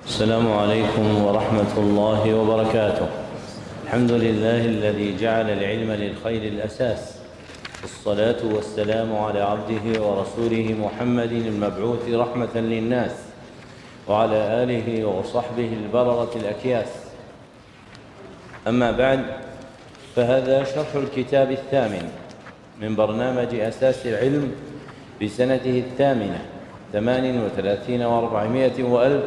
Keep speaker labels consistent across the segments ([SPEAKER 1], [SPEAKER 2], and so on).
[SPEAKER 1] السلام عليكم ورحمة الله وبركاته. الحمد لله الذي جعل العلم للخير الأساس، والصلاة والسلام على عبده ورسوله محمد المبعوث رحمة للناس، وعلى آله وصحبه البررة الأكياس. أما بعد، فهذا شرح الكتاب الثامن من برنامج أساس العلم بسنته 38 و400 وألف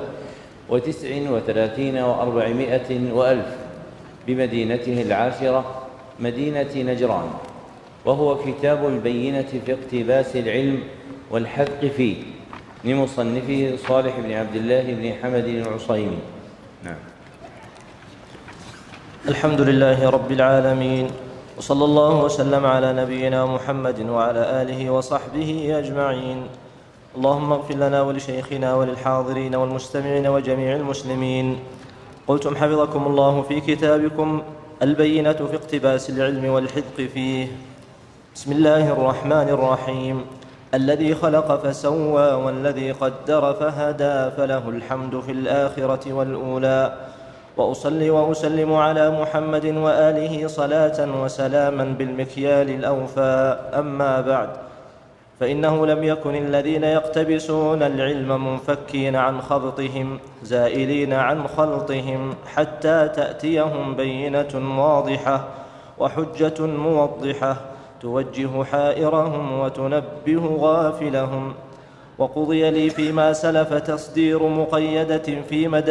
[SPEAKER 1] 39 و400 وألف بمدينته العاشرة مدينة نجران، وهو كتاب البينة في اقتباس العلم والحذق فيه لمصنفه صالح بن عبد الله بن حمد العصيمي. نعم.
[SPEAKER 2] الحمد لله رب العالمين، وصلى الله وسلم على نبينا محمد وعلى آله وصحبه أجمعين. اللهم اغفر لنا ولشيخنا وللحاضرين والمستمعين وجميع المسلمين. قلتم حفظكم الله في كتابكم البينة في اقتباس العلم والحذق فيه. بسم الله الرحمن الرحيم. الذي خلق فسوى والذي قدر فهدى فله الحمد في الآخرة والأولى. وأصلي وأسلم على محمد وآله صلاة وسلاما بالمكيال الأوفى. أما بعد، فإنه لم يكن الذين يقتبسون العلم منفكين عن خبطهم زائلين عن خلطهم حتى تأتيهم بينة واضحة وحجة موضحة توجه حائرهم وتنبه غافلهم. وقضي لي فيما سلف تصدير مقيدة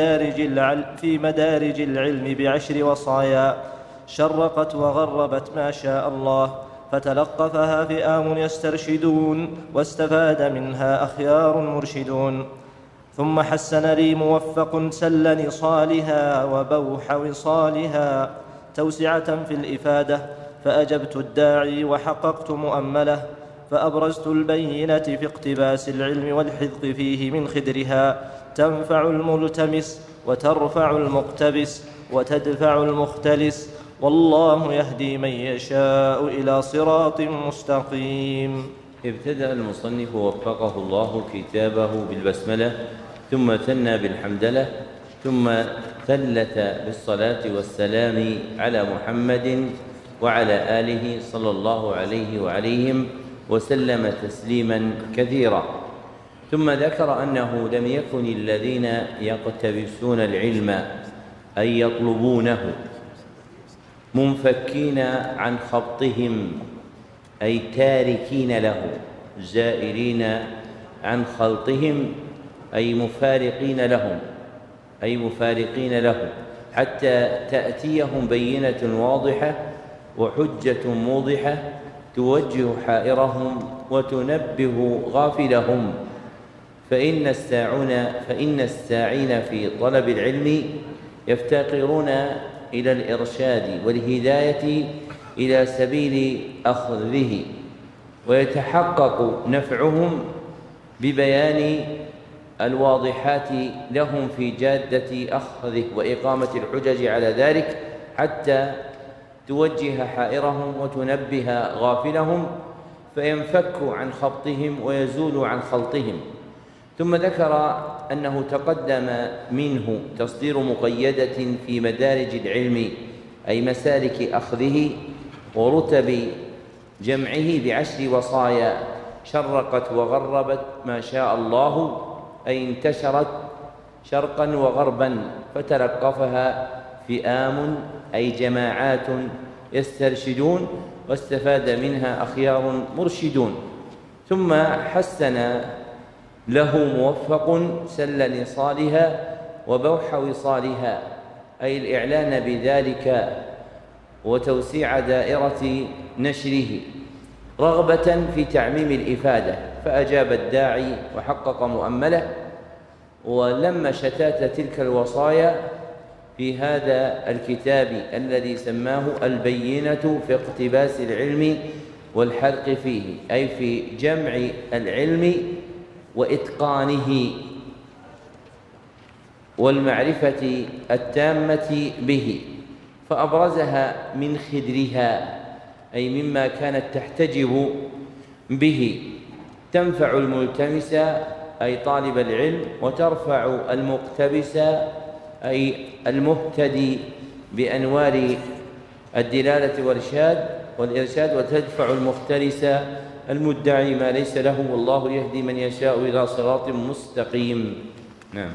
[SPEAKER 2] في مدارج العلم ب10 وصايا شرقت وغربت ما شاء الله، فتلقفها فئام يسترشدون، واستفاد منها أخيار مرشدون. ثم حسن لي موفق سل نصالها وبوح وصالها توسعة في الإفادة، فأجبت الداعي وحققت مؤمله، فأبرزت البينة في اقتباس العلم والحذق فيه من خدرها، تنفع الملتمس وترفع المقتبس وتدفع المختلس، والله يهدي من يشاء إلى صراط مستقيم.
[SPEAKER 1] ابتدأ المصنف وفقه الله كتابه بالبسملة، ثم ثنى بالحمدلة، ثم ثلث بالصلاة والسلام على محمد وعلى آله صلى الله عليه وعليهم وسلم تسليما كثيرا. ثم ذكر أنه لم يكن الذين يقتبسون العلم أي يطلبونه منفكين عن خبطهم أي تاركين له، زائرين عن خلطهم أي مفارقين له حتى تأتيهم بينة واضحة وحجة موضحة توجه حائرهم وتنبه غافلهم. فإن الساعين في طلب العلم يفتقرون إلى الإرشاد والهداية إلى سبيل أخذه، ويتحقق نفعهم ببيان الواضحات لهم في جادة أخذه وإقامة الحجج على ذلك، حتى توجه حائرهم وتنبه غافلهم فينفكوا عن خبطهم ويزولوا عن خلطهم. ثم ذكر أنه تقدم منه تصدير مقيدة في مدارج العلم أي مسالك أخذه ورتب جمعه ب10 وصايا شرقت وغربت ما شاء الله، أي انتشرت شرقا وغربا فتلقفها فئام أي جماعات يسترشدون، واستفاد منها أخيار مرشدون. ثم حسن له موفق سل نصالها وبوح وصالها أي الإعلان بذلك وتوسيع دائرة نشره رغبة في تعميم الإفادة، فأجاب الداعي وحقق مؤمله. ولم شتات تلك الوصايا في هذا الكتاب الذي سماه البينة في اقتباس العلم والحذق فيه، أي في جمع العلم وإتقانه والمعرفة التامة به، فأبرزها من خدرها أي مما كانت تحتجب به، تنفع الملتمس أي طالب العلم، وترفع المقتبس أي المهتدي بأنوار الدلالة والإرشاد، وتدفع المختلس المدعي ما ليس له، والله يهدي من يشاء إلى صراط مستقيم. نعم.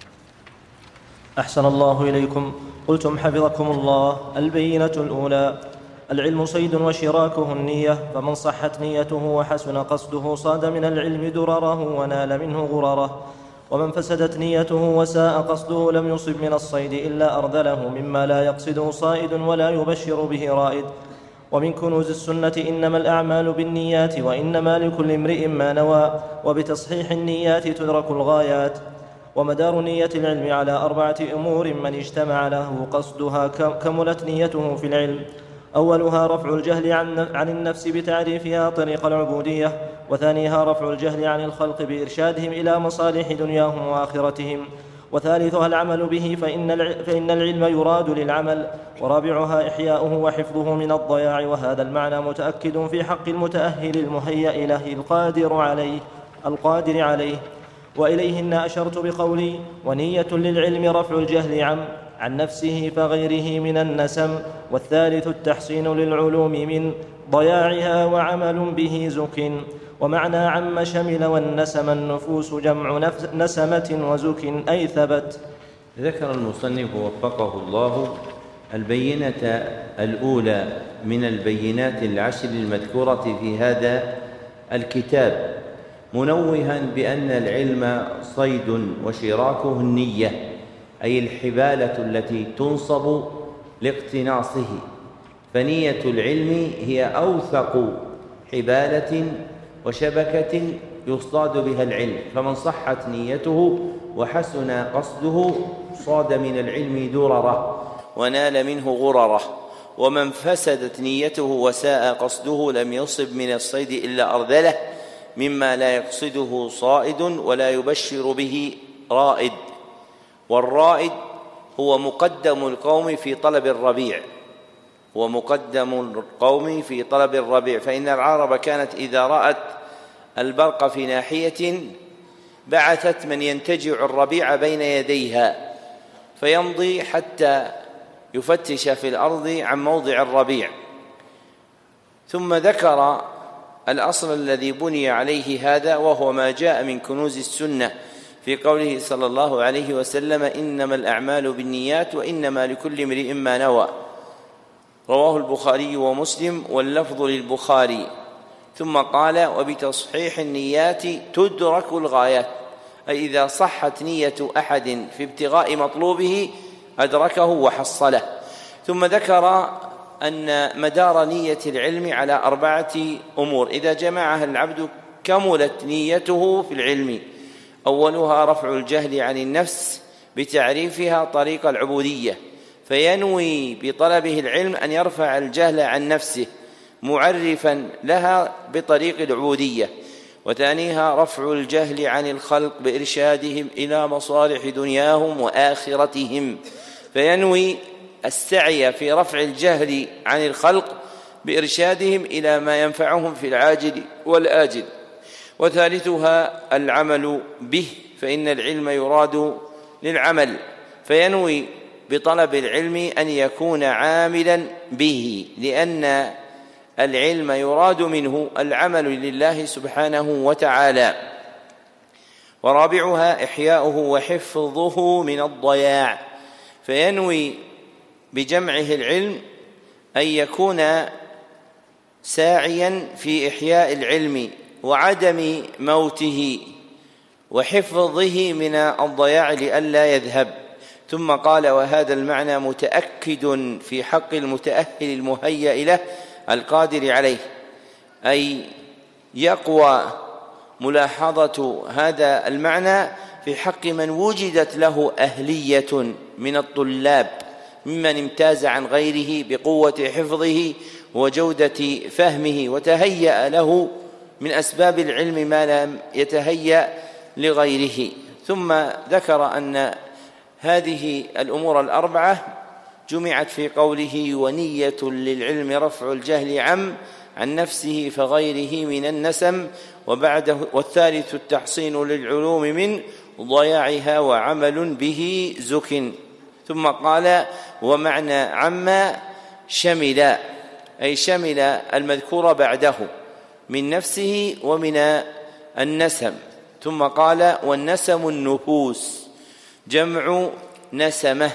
[SPEAKER 2] أحسن الله إليكم. قلتم حفظكم الله: البينة الأولى: العلم صيد وشراكه النية، فمن صحت نيته وحسن قصده صاد من العلم درره ونال منه غرره، ومن فسدت نيته وساء قصده لم يصب من الصيد إلا أرذله مما لا يقصده صائد ولا يبشر به رائد. ومن كنوز السنة: إنما الأعمال بالنيات وإنما لكل امرئ ما نوى، وبتصحيح النيات تدرك الغايات. ومدار نية العلم على 4 أمور: من اجتمع له قصدها كملت نيته في العلم. أولها رفع الجهل عن النفس بتعريفها طريق العبودية، وثانيها رفع الجهل عن الخلق بإرشادهم إلى مصالح دنياهم وآخرتهم، وثالثها العمل به فإن العلم يراد للعمل، ورابعها إحياؤه وحفظه من الضياع. وهذا المعنى متأكد في حق المتأهل المهيأ له القادر عليه. وإليهن أشرت بقولي: ونية للعلم رفع الجهل عن نفسه فغيره من النسم، والثالث التحصين للعلوم من ضياعها وعمل به زك. ومعنى عم شمل والنسم النفوس جمع نسمة وزك أي ثبت.
[SPEAKER 1] ذكر المصنف وفقه الله البينة الأولى من البينات العشر المذكورة في هذا الكتاب، منوها بأن العلم صيد وشراكه النية، أي الحبالة التي تنصب لاقتناصه، فنية العلم هي أوثق حبالة وشبكة يصطاد بها العلم، فمن صحت نيته وحسن قصده صاد من العلم درره ونال منه غرره، ومن فسدت نيته وساء قصده لم يصب من الصيد إلا أرذله مما لا يقصده صائد ولا يبشر به رائد. والرائد هو مقدم القوم في طلب الربيع، فإن العرب كانت إذا رأت البرق في ناحية بعثت من ينتجع الربيع بين يديها فيمضي حتى يفتش في الأرض عن موضع الربيع. ثم ذكر الأصل الذي بني عليه هذا، وهو ما جاء من كنوز السنة في قوله صلى الله عليه وسلم: إنما الأعمال بالنيات وإنما لكل امرئ ما نوى، رواه البخاري ومسلم واللفظ للبخاري. ثم قال: وبتصحيح النيات تدرك الغايات، أي إذا صحت نية أحد في ابتغاء مطلوبه أدركه وحصله. ثم ذكر أن مدار نية العلم على 4 أمور إذا جمعها العبد كملت نيته في العلم. أولها رفع الجهل عن النفس بتعريفها طريق العبودية، فينوي بطلبه العلم أن يرفع الجهل عن نفسه معرفا لها بطريق العبودية. وثانيها رفع الجهل عن الخلق بإرشادهم إلى مصالح دنياهم وآخرتهم، فينوي السعي في رفع الجهل عن الخلق بإرشادهم إلى ما ينفعهم في العاجل والآجل. وثالثها العمل به، فإن العلم يراد للعمل، فينوي بطلب العلم أن يكون عاملا به، لأن العلم يراد منه العمل لله سبحانه وتعالى. ورابعها إحياؤه وحفظه من الضياع، فينوي بجمعه العلم أن يكون ساعيا في إحياء العلم وعدم موته وحفظه من الضياع لئلا يذهب. ثم قال: وهذا المعنى متأكد في حق المتأهل المهيأ له القادر عليه، أي يقوى ملاحظة هذا المعنى في حق من وجدت له أهلية من الطلاب ممن امتاز عن غيره بقوة حفظه وجودة فهمه، وتهيأ له من أسباب العلم ما لم يتهيأ لغيره. ثم ذكر أن هذه الأمور 4 جمعت في قوله: ونية للعلم رفع الجهل عن نفسه فغيره من النسم، والثالث التحصين للعلوم من ضياعها وعمل به زك. ثم قال: ومعنى عما شمل، أي شمل المذكور بعده من نفسه ومن النسم. ثم قال: والنسم النفوس، جمع نسمه،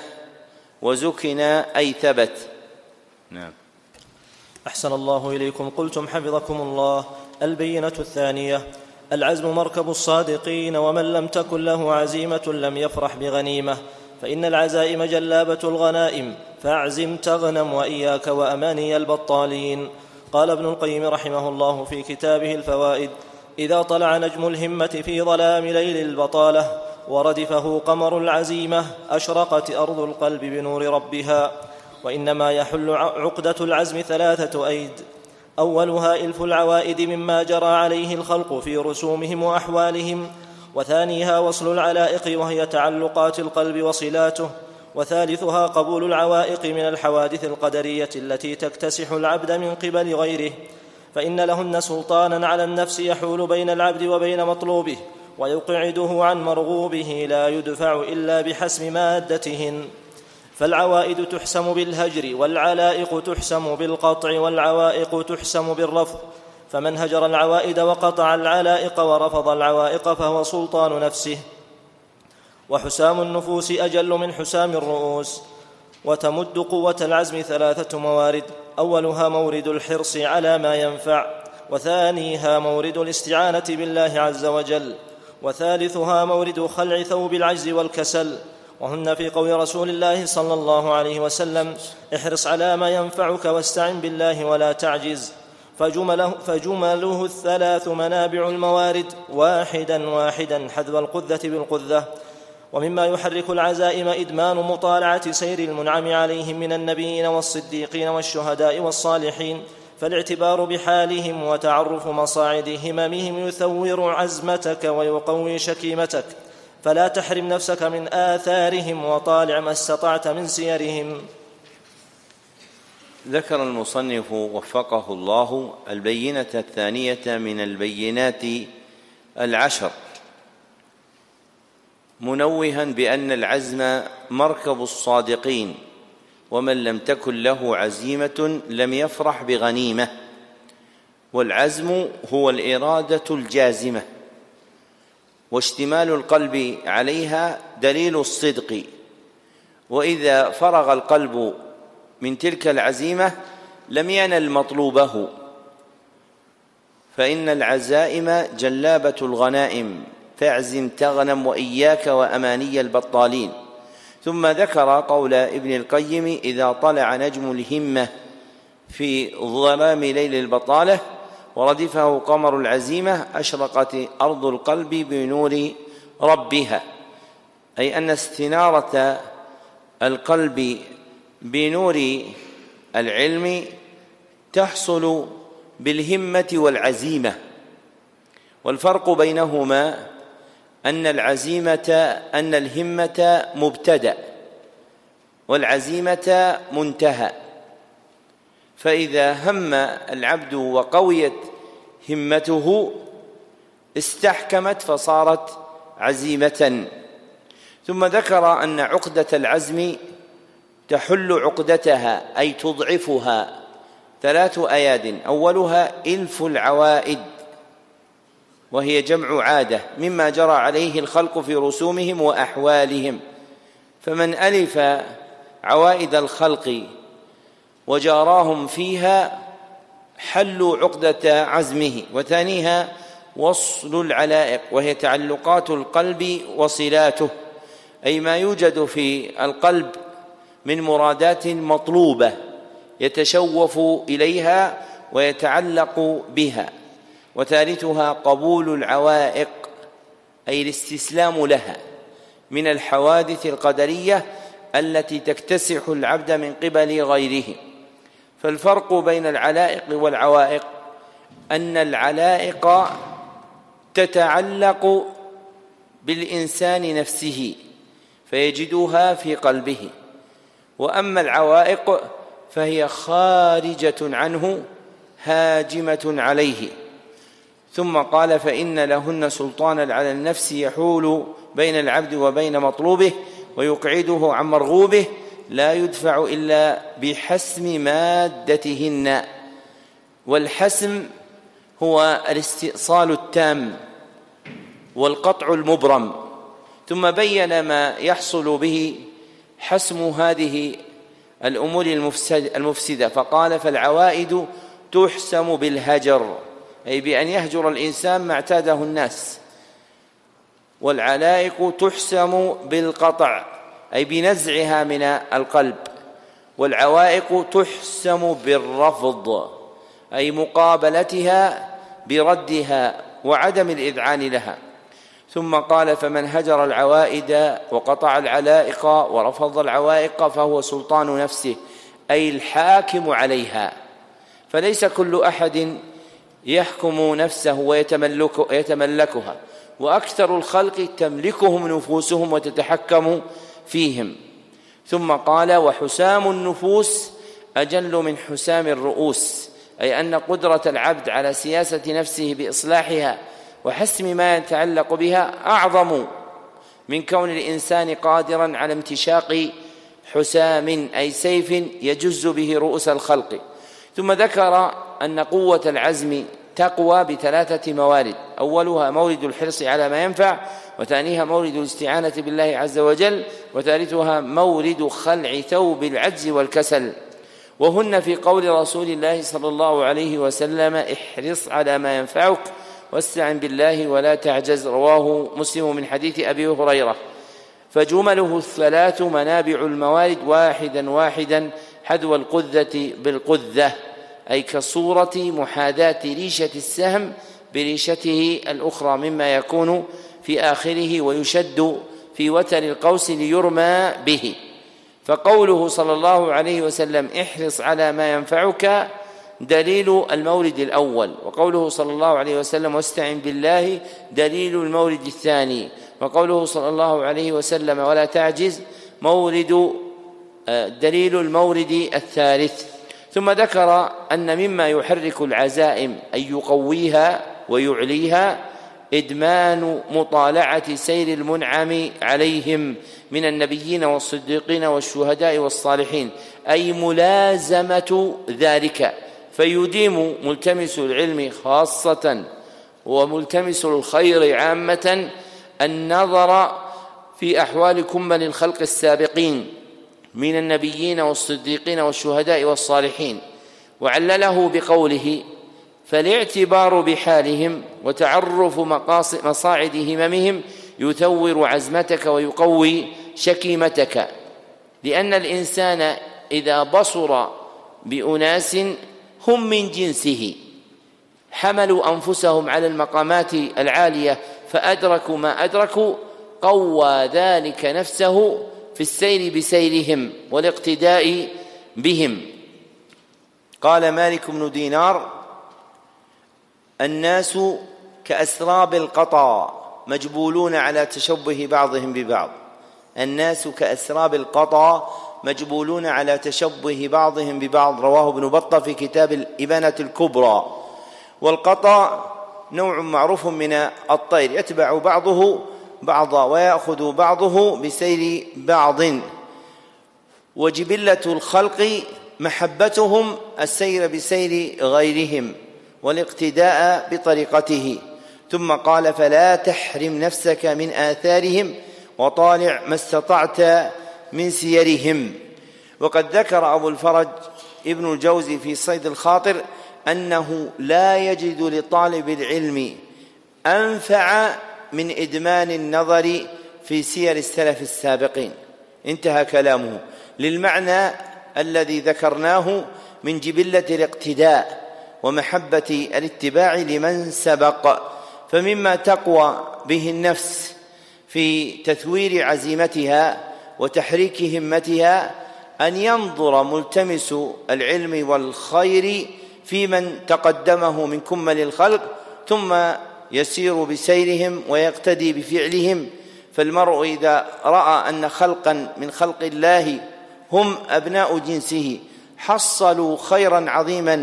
[SPEAKER 1] وزكنا أي ثبت. نعم.
[SPEAKER 2] أحسن الله إليكم. قلتم حفظكم الله: البينة الثانية: العزم مركب الصادقين، ومن لم تكن له عزيمة لم يفرح بغنيمة، فإن العزائم جلابة الغنائم، فاعزم تغنم، وإياك وأماني البطالين. قال ابن القيم رحمه الله في كتابه الفوائد: إذا طلع نجم الهمة في ظلام ليل البطالة وردفه قمر العزيمة أشرقت أرض القلب بنور ربها. وإنما يحل عقدة العزم 3 أيد: أولها إلف العوائد مما جرى عليه الخلق في رسومهم وأحوالهم، وثانيها وصل العلائق وهي تعلقات القلب وصلاته، وثالثها قبول العوائق من الحوادث القدرية التي تكتسح العبد من قبل غيره، فإن لهن سلطانا على النفس يحول بين العبد وبين مطلوبه ويقعده عن مرغوبه، لا يدفع إلا بحسم مادتهن. فالعوائد تحسم بالهجر، والعلائق تحسم بالقطع، والعوائق تحسم بالرفض، فمن هجر العوائد وقطع العلائق ورفض العوائق فهو سلطان نفسه. وحسام النفوس أجل من حسام الرؤوس. وتمد قوة العزم 3 موارد: أولها مورد الحرص على ما ينفع، وثانيها مورد الاستعانة بالله عز وجل، وثالثها مورد خلع ثوب العجز والكسل، وهن في قول رسول الله صلى الله عليه وسلم: احرص على ما ينفعك واستعن بالله ولا تعجز. فجمله 3 منابع الموارد، واحدا واحدا حذو القذة بالقذة. ومما يحرك العزائم إدمان مطالعة سير المنعم عليهم من النبيين والصديقين والشهداء والصالحين، فالاعتبار بحالهم وتعرف مصاعد هممهم يثور عزمتك ويقوي شكيمتك، فلا تحرم نفسك من آثارهم، وطالع ما استطعت من سيرهم.
[SPEAKER 1] ذكر المصنف وفقه الله البينة الثانية من البينات 10، منوها بأن العزم مركب الصادقين، ومن لم تكن له عزيمة لم يفرح بغنيمة. والعزم هو الإرادة الجازمة، واشتمال القلب عليها دليل الصدق، وإذا فرغ القلب من تلك العزيمة لم ينل مطلوبه، فإن العزائم جلابة الغنائم، فاعزم تغنم، وإياك وأماني البطالين. ثم ذكر قول ابن القيم: إذا طلع نجم الهمة في ظلام ليل البطالة وردفه قمر العزيمة أشرقت أرض القلب بنور ربها، أي أن استنارة القلب بنور العلم تحصل بالهمة والعزيمة. والفرق بينهما أن الهمة مبتدأ والعزيمة منتهى، فإذا هم العبد وقويت همته استحكمت فصارت عزيمة. ثم ذكر أن عقدة العزم تحل عقدتها، أي تضعفها، 3 أياد: أولها إلف العوائد، وهي جمع عادة، مما جرى عليه الخلق في رسومهم وأحوالهم، فمن ألف عوائد الخلق وجاراهم فيها حلوا عقدة عزمه. وثانيها وصل العلائق، وهي تعلقات القلب وصلاته، أي ما يوجد في القلب من مرادات مطلوبة يتشوف إليها ويتعلق بها. وثالثها قبول العوائق، أي الاستسلام لها من الحوادث القدرية التي تكتسح العبد من قبل غيره. فالفرق بين العلائق والعوائق أن العلائق تتعلق بالإنسان نفسه فيجدها في قلبه، وأما العوائق فهي خارجة عنه هاجمة عليه. ثم قال: فإن لهن سلطانا على النفس يحول بين العبد وبين مطلوبه ويقعده عن مرغوبه، لا يدفع إلا بحسم مادتهن. والحسم هو الاستئصال التام والقطع المبرم. ثم بين ما يحصل به حسم هذه الأمور المفسدة، فقال: فالعوائد تحسم بالهجر، أي بأن يهجر الإنسان ما اعتاده الناس. والعلائق تحسم بالقطع، أي بنزعها من القلب. والعوائق تحسم بالرفض، أي مقابلتها بردها وعدم الإذعان لها. ثم قال: فمن هجر العوائد وقطع العلائق ورفض العوائق فهو سلطان نفسه، أي الحاكم عليها. فليس كل أحد يحكم نفسه ويتملكها، وأكثر الخلق تملكهم نفوسهم وتتحكم فيهم. ثم قال: وحسام النفوس أجل من حسام الرؤوس، أي أن قدرة العبد على سياسة نفسه بإصلاحها وحسم ما يتعلق بها أعظم من كون الإنسان قادرا على امتشاق حسام، أي سيف يجز به رؤوس الخلق. ثم ذكر أن قوة العزم تقوى بثلاثة موارد: أولها مورد الحرص على ما ينفع، وثانيها مورد الاستعانة بالله عز وجل، وثالثها مورد خلع ثوب العجز والكسل. وهن في قول رسول الله صلى الله عليه وسلم: احرص على ما ينفعك واستعن بالله ولا تعجز، رواه مسلم من حديث أبي هريرة. فجمله الثلاث منابع الموارد واحدا واحدا حذو القذة بالقذة، أي كصورة محاذاة ريشة السهم بريشته الأخرى مما يكون في آخره ويشد في وتر القوس ليرمى به. فقوله صلى الله عليه وسلم: احرص على ما ينفعك دليل المورد الأول، وقوله صلى الله عليه وسلم: واستعن بالله دليل المورد الثاني، وقوله صلى الله عليه وسلم: ولا تعجز دليل المورد الثالث. ثم ذكر أن مما يحرك العزائم أي يقويها ويعليها إدمان مطالعة سير المنعم عليهم من النبيين والصديقين والشهداء والصالحين، أي ملازمة ذلك. فيديم ملتمس العلم خاصة وملتمس الخير عامة النظر في أحوال كمل الخلق السابقين من النبيين والصديقين والشهداء والصالحين، وعلله بقوله: فالاعتبار بحالهم وتعرف مصاعد هممهم يثور عزمتك ويقوي شكيمتك. لأن الإنسان إذا بصر بأناس هم من جنسه حملوا أنفسهم على المقامات العالية فأدركوا ما أدركوا، قوى ذلك نفسه في السير بسيرهم والاقتداء بهم. قال مالك بن دينار: الناس كأسراب القطا مجبولون على تشبه بعضهم ببعض. الناس كأسراب القطا مجبولون على تشبه بعضهم ببعض، رواه ابن بطة في كتاب الإبانة الكبرى. والقطا نوع معروف من الطير يتبع بعضه بعضا ويأخذ بعضه بسير بعض، وجبلة الخلق محبتهم السير بسير غيرهم والاقتداء بطريقته. ثم قال: فلا تحرم نفسك من آثارهم وطالع ما استطعت من سيرهم. وقد ذكر أبو الفرج ابن الجوزي في صيد الخاطر أنه لا يجد لطالب العلم أنفع من إدمان النظر في سير السلف السابقين. انتهى كلامه للمعنى الذي ذكرناه من جبلة الاقتداء ومحبة الاتباع لمن سبق. فمما تقوى به النفس في تثوير عزيمتها وتحريك همتها أن ينظر ملتمس العلم والخير في من تقدمه من كمل الخلق ثم يسير بسيرهم ويقتدي بفعلهم. فالمرء إذا رأى أن خلقا من خلق الله هم أبناء جنسه حصلوا خيرا عظيما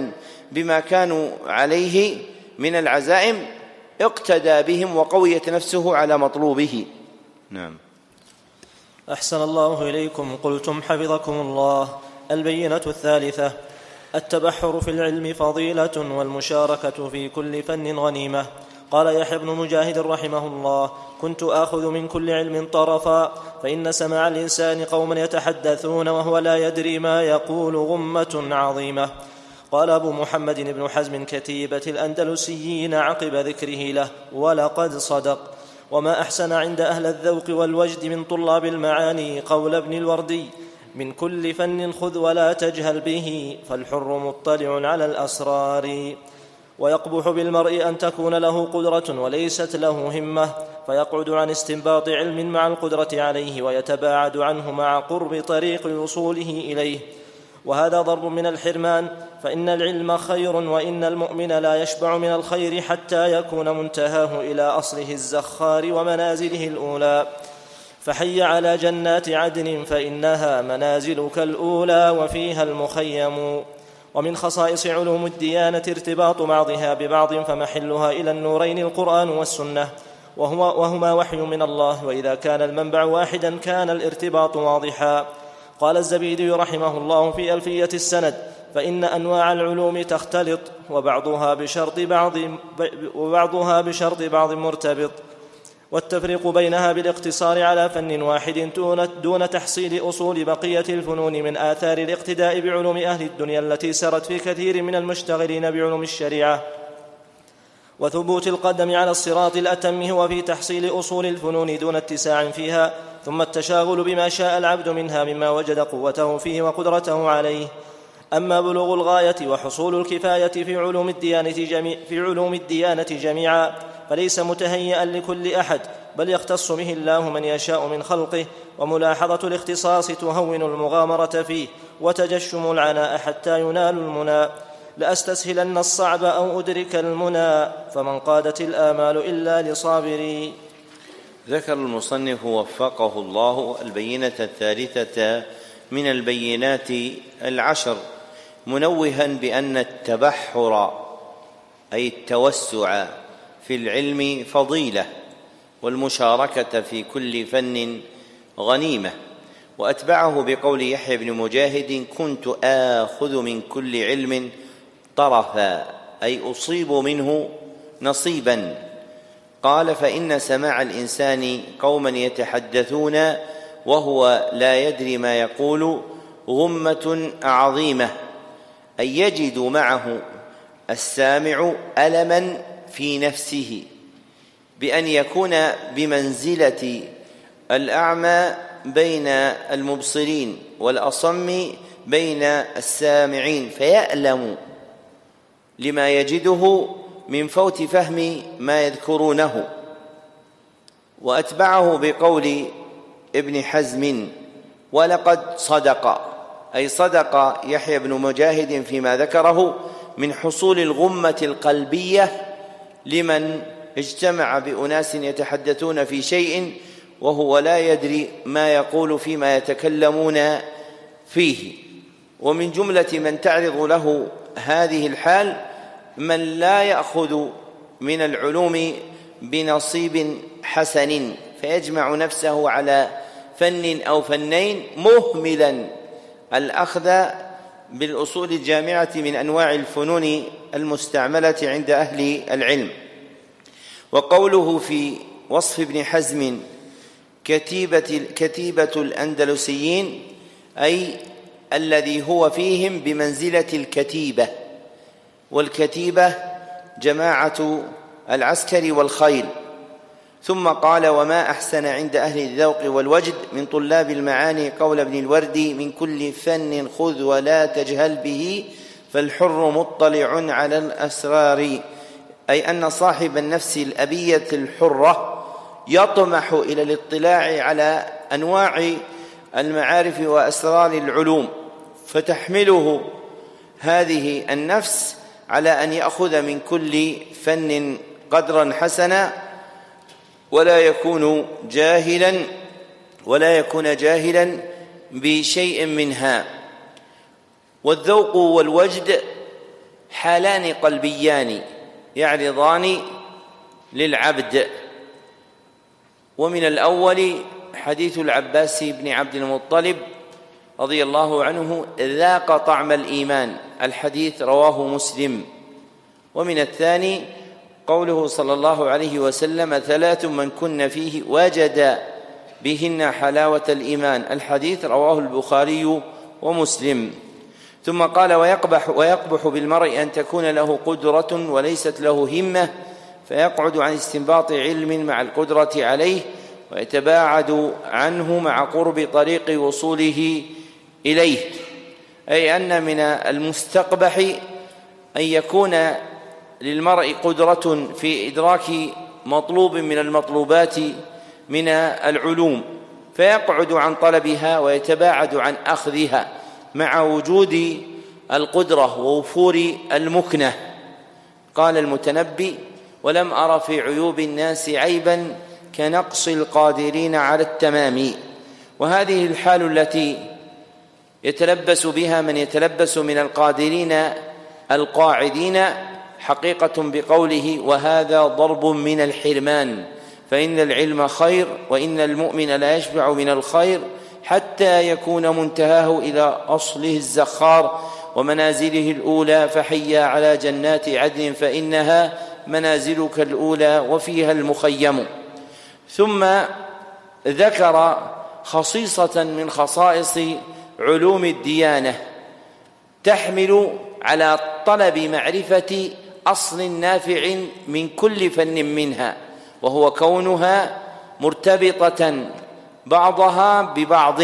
[SPEAKER 1] بما كانوا عليه من العزائم اقتدى بهم وقويت نفسه على مطلوبه. نعم.
[SPEAKER 2] أحسن الله إليكم. قلتم حفظكم الله: البينة الثالثة: التبحر في العلم فضيلة والمشاركة في كل فن غنيمة. قال يحيى بن مجاهد رحمه الله: كنت آخذ من كل علم طرفا، فإن سماع الإنسان قوما يتحدثون وهو لا يدري ما يقول غمة عظيمة. قال أبو محمد بن حزم كتيبة الأندلسيين عقب ذكره له: ولقد صدق. وما أحسن عند أهل الذوق والوجد من طلاب المعاني قول ابن الوردي: من كل فن خذ ولا تجهل به، فالحر مطلع على الأسرار. ويقبح بالمرء أن تكون له قدرة وليست له همة، فيقعد عن استنباط علم مع القدرة عليه ويتباعد عنه مع قرب طريق وصوله إليه، وهذا ضرب من الحرمان. فإن العلم خير، وإن المؤمن لا يشبع من الخير حتى يكون منتهاه إلى أصله الزخار ومنازله الأولى. فحي على جنات عدن فإنها منازلك الأولى وفيها المخيم. ومن خصائص علوم الديانة ارتباط بعضها ببعض، فمحلها إلى النورين القرآن والسنة، وهما وحي من الله، وإذا كان المنبع واحدا كان الارتباط واضحا. قال الزبيدي رحمه الله في ألفية السند: فإن أنواع العلوم تختلط، وبعضها بشرط بعض مرتبط، والتفريق بينها بالاقتصار على فن واحد دون تحصيل أصول بقية الفنون من آثار الاقتداء بعلوم أهل الدنيا التي سرت في كثير من المشتغلين بعلوم الشريعة، وثبوت القدم على الصراط الأتم هو في تحصيل أصول الفنون دون اتساع فيها، ثم التشاغل بما شاء العبد منها مما وجد قوته فيه وقدرته عليه. أما بلوغ الغاية وحصول الكفاية في علوم الديانة جميعا فليس متهيئا لكل أحد، بل يختص به الله من يشاء من خلقه، وملاحظة الاختصاص تهون المغامرة فيه وتجشم العناء حتى ينال المنى. لأستسهلن الصعب أو أدرك المنى، فمن قادت الآمال إلا لصابري.
[SPEAKER 1] ذكر المصنف وفقه الله البينة الثالثة من البينات العشر، منوها بأن التبحر أي التوسع في العلم فضيلة، والمشاركة في كل فن غنيمة. وأتبعه بقول يحيى بن مجاهد: كنت آخذ من كل علم طرفا، أي أصيب منه نصيبا. قال: فإن سماع الإنسان قوما يتحدثون وهو لا يدري ما يقول غمة عظيمة، أي يجد معه السامع ألما في نفسه بأن يكون بمنزلة الأعمى بين المبصرين والأصم بين السامعين، فيألم لما يجده من فوت فهم ما يذكرونه. وأتبعه بقول ابن حزم: ولقد صدق، أي صدق يحيى بن مجاهد فيما ذكره من حصول الغمة القلبية لمن اجتمع بأناس يتحدثون في شيء وهو لا يدري ما يقول فيما يتكلمون فيه. ومن جملة من تعرض له هذه الحال من لا يأخذ من العلوم بنصيب حسن، فيجمع نفسه على فن أو فنين مهملا الأخذ بالأصول الجامعة من أنواع الفنون المستعملة عند أهل العلم. وقوله في وصف ابن حزم كتيبة الأندلسيين، أي الذي هو فيهم بمنزلة الكتيبة، والكتيبة جماعة العسكر والخيل. ثم قال: وما أحسن عند أهل الذوق والوجد من طلاب المعاني قول ابن الوردي: من كل فن خذ ولا تجهل به، فالحر مطلع على الأسرار، أي أن صاحب النفس الأبية الحرة يطمح إلى الاطلاع على أنواع المعارف وأسرار العلوم، فتحمله هذه النفس على أن يأخذ من كل فن قدرا حسنا ولا يكون جاهلا بشيء منها. والذوق والوجد حالان قلبيان يعرضان للعبد. ومن الأول حديث العباس بن عبد المطلب رضي الله عنه: ذاق طعم الإيمان، الحديث رواه مسلم. ومن الثاني قوله صلى الله عليه وسلم: 3 من كن فيه وجد بهن حلاوة الإيمان، الحديث رواه البخاري ومسلم. ثم قال: ويقبح بالمرء أن تكون له قدرة وليست له همة، فيقعد عن استنباط علم مع القدرة عليه، ويتباعد عنه مع قرب طريق وصوله إليه. أي أن من المستقبح أن يكون للمرء قدرة في إدراك مطلوب من المطلوبات من العلوم، فيقعد عن طلبها ويتباعد عن أخذها مع وجود القدرة ووفور المكنة. قال المتنبي: ولم أر في عيوب الناس عيبا كنقص القادرين على التمام. وهذه الحال التي يتلبس بها من يتلبس من القادرين القاعدين حقيقة بقوله: وهذا ضرب من الحرمان، فإن العلم خير، وإن المؤمن لا يشبع من الخير حتى يكون منتهاه إلى أصله الزخار ومنازله الأولى، فحيا على جنات عدن فإنها منازلك الأولى وفيها المخيم. ثم ذكر خصيصة من خصائص علوم الديانة تحمل على طلب معرفة أصل نافع من كل فن منها، وهو كونها مرتبطة بعضها ببعض،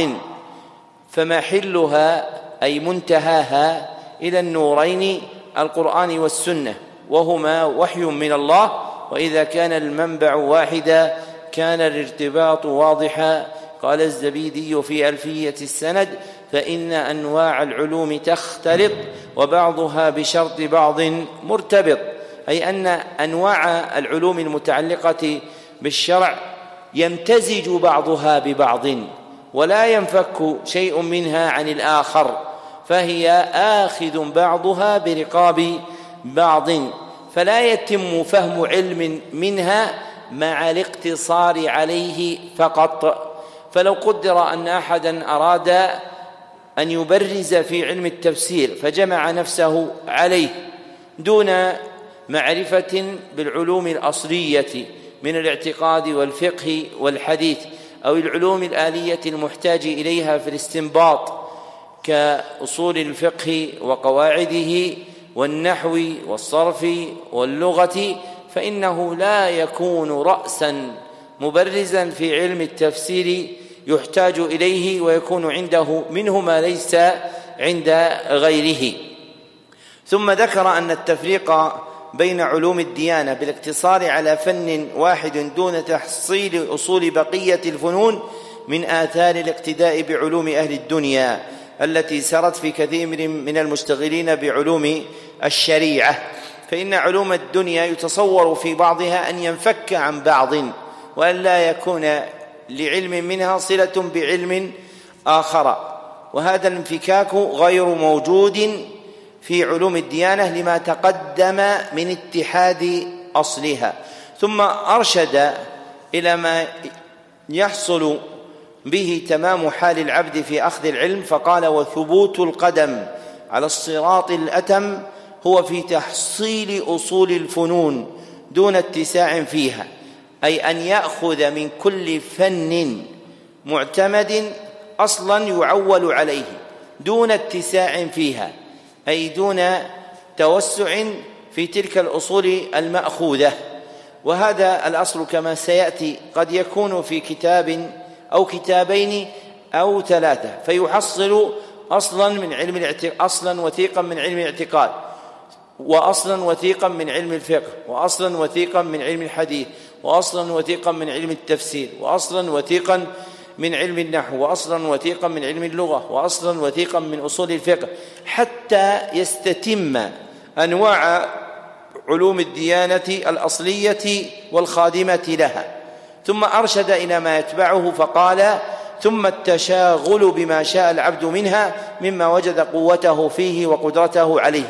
[SPEAKER 1] فمحلها أي منتهاها إلى النورين القرآن والسنة، وهما وحي من الله، وإذا كان المنبع واحدا كان الارتباط واضحا. قال الزبيدي في ألفية السند: فإن أنواع العلوم تختلط وبعضها بشرط بعض مرتبط، أي أن أنواع العلوم المتعلقة بالشرع يمتزج بعضها ببعض ولا ينفك شيء منها عن الآخر، فهي آخذ بعضها برقاب بعض، فلا يتم فهم علم منها مع الاقتصار عليه فقط. فلو قدر أن أحدا أراد أن يبرز في علم التفسير فجمع نفسه عليه دون معرفة بالعلوم الأصلية من الاعتقاد والفقه والحديث، أو العلوم الآلية المحتاج إليها في الاستنباط كأصول الفقه وقواعده والنحو والصرف واللغة، فإنه لا يكون رأسا مبرزا في علم التفسير يحتاج إليه، ويكون عنده منه ما ليس عند غيره. ثم ذكر أن التفريق بين علوم الديانة بالاقتصار على فن واحد دون تحصيل أصول بقية الفنون من آثار الاقتداء بعلوم أهل الدنيا التي سرت في كثير من المشتغلين بعلوم الشريعة، فإن علوم الدنيا يتصور في بعضها أن ينفك عن بعض، وأن لا يكون لعلم منها صلة بعلم آخر، وهذا الانفكاك غير موجود في علوم الديانة لما تقدم من اتحاد أصلها. ثم أرشد إلى ما يحصل به تمام حال العبد في أخذ العلم، فقال: وثبوت القدم على الصراط الأتم هو في تحصيل أصول الفنون دون اتساع فيها، أي أن يأخذ من كل فن معتمد أصلا يعول عليه دون اتساع فيها، أي دون توسع في تلك الأصول المأخوذة. وهذا الأصل كما سيأتي قد يكون في كتاب أو كتابين أو 3، فيحصل أصلا وثيقا من علم الاعتقاد، وأصلا وثيقا من علم الفقه، وأصلا وثيقا من علم الحديث، وأصلا وثيقا من علم التفسير، وأصلا وثيقا من علم النحو، وأصلا وثيقا من علم اللغة، وأصلا وثيقا من أصول الفقه، حتى يستتم أنواع علوم الديانة الأصلية والخادمة لها. ثم أرشد إلى ما يتبعه فقال: ثم التشاغل بما شاء العبد منها مما وجد قوته فيه وقدرته عليه،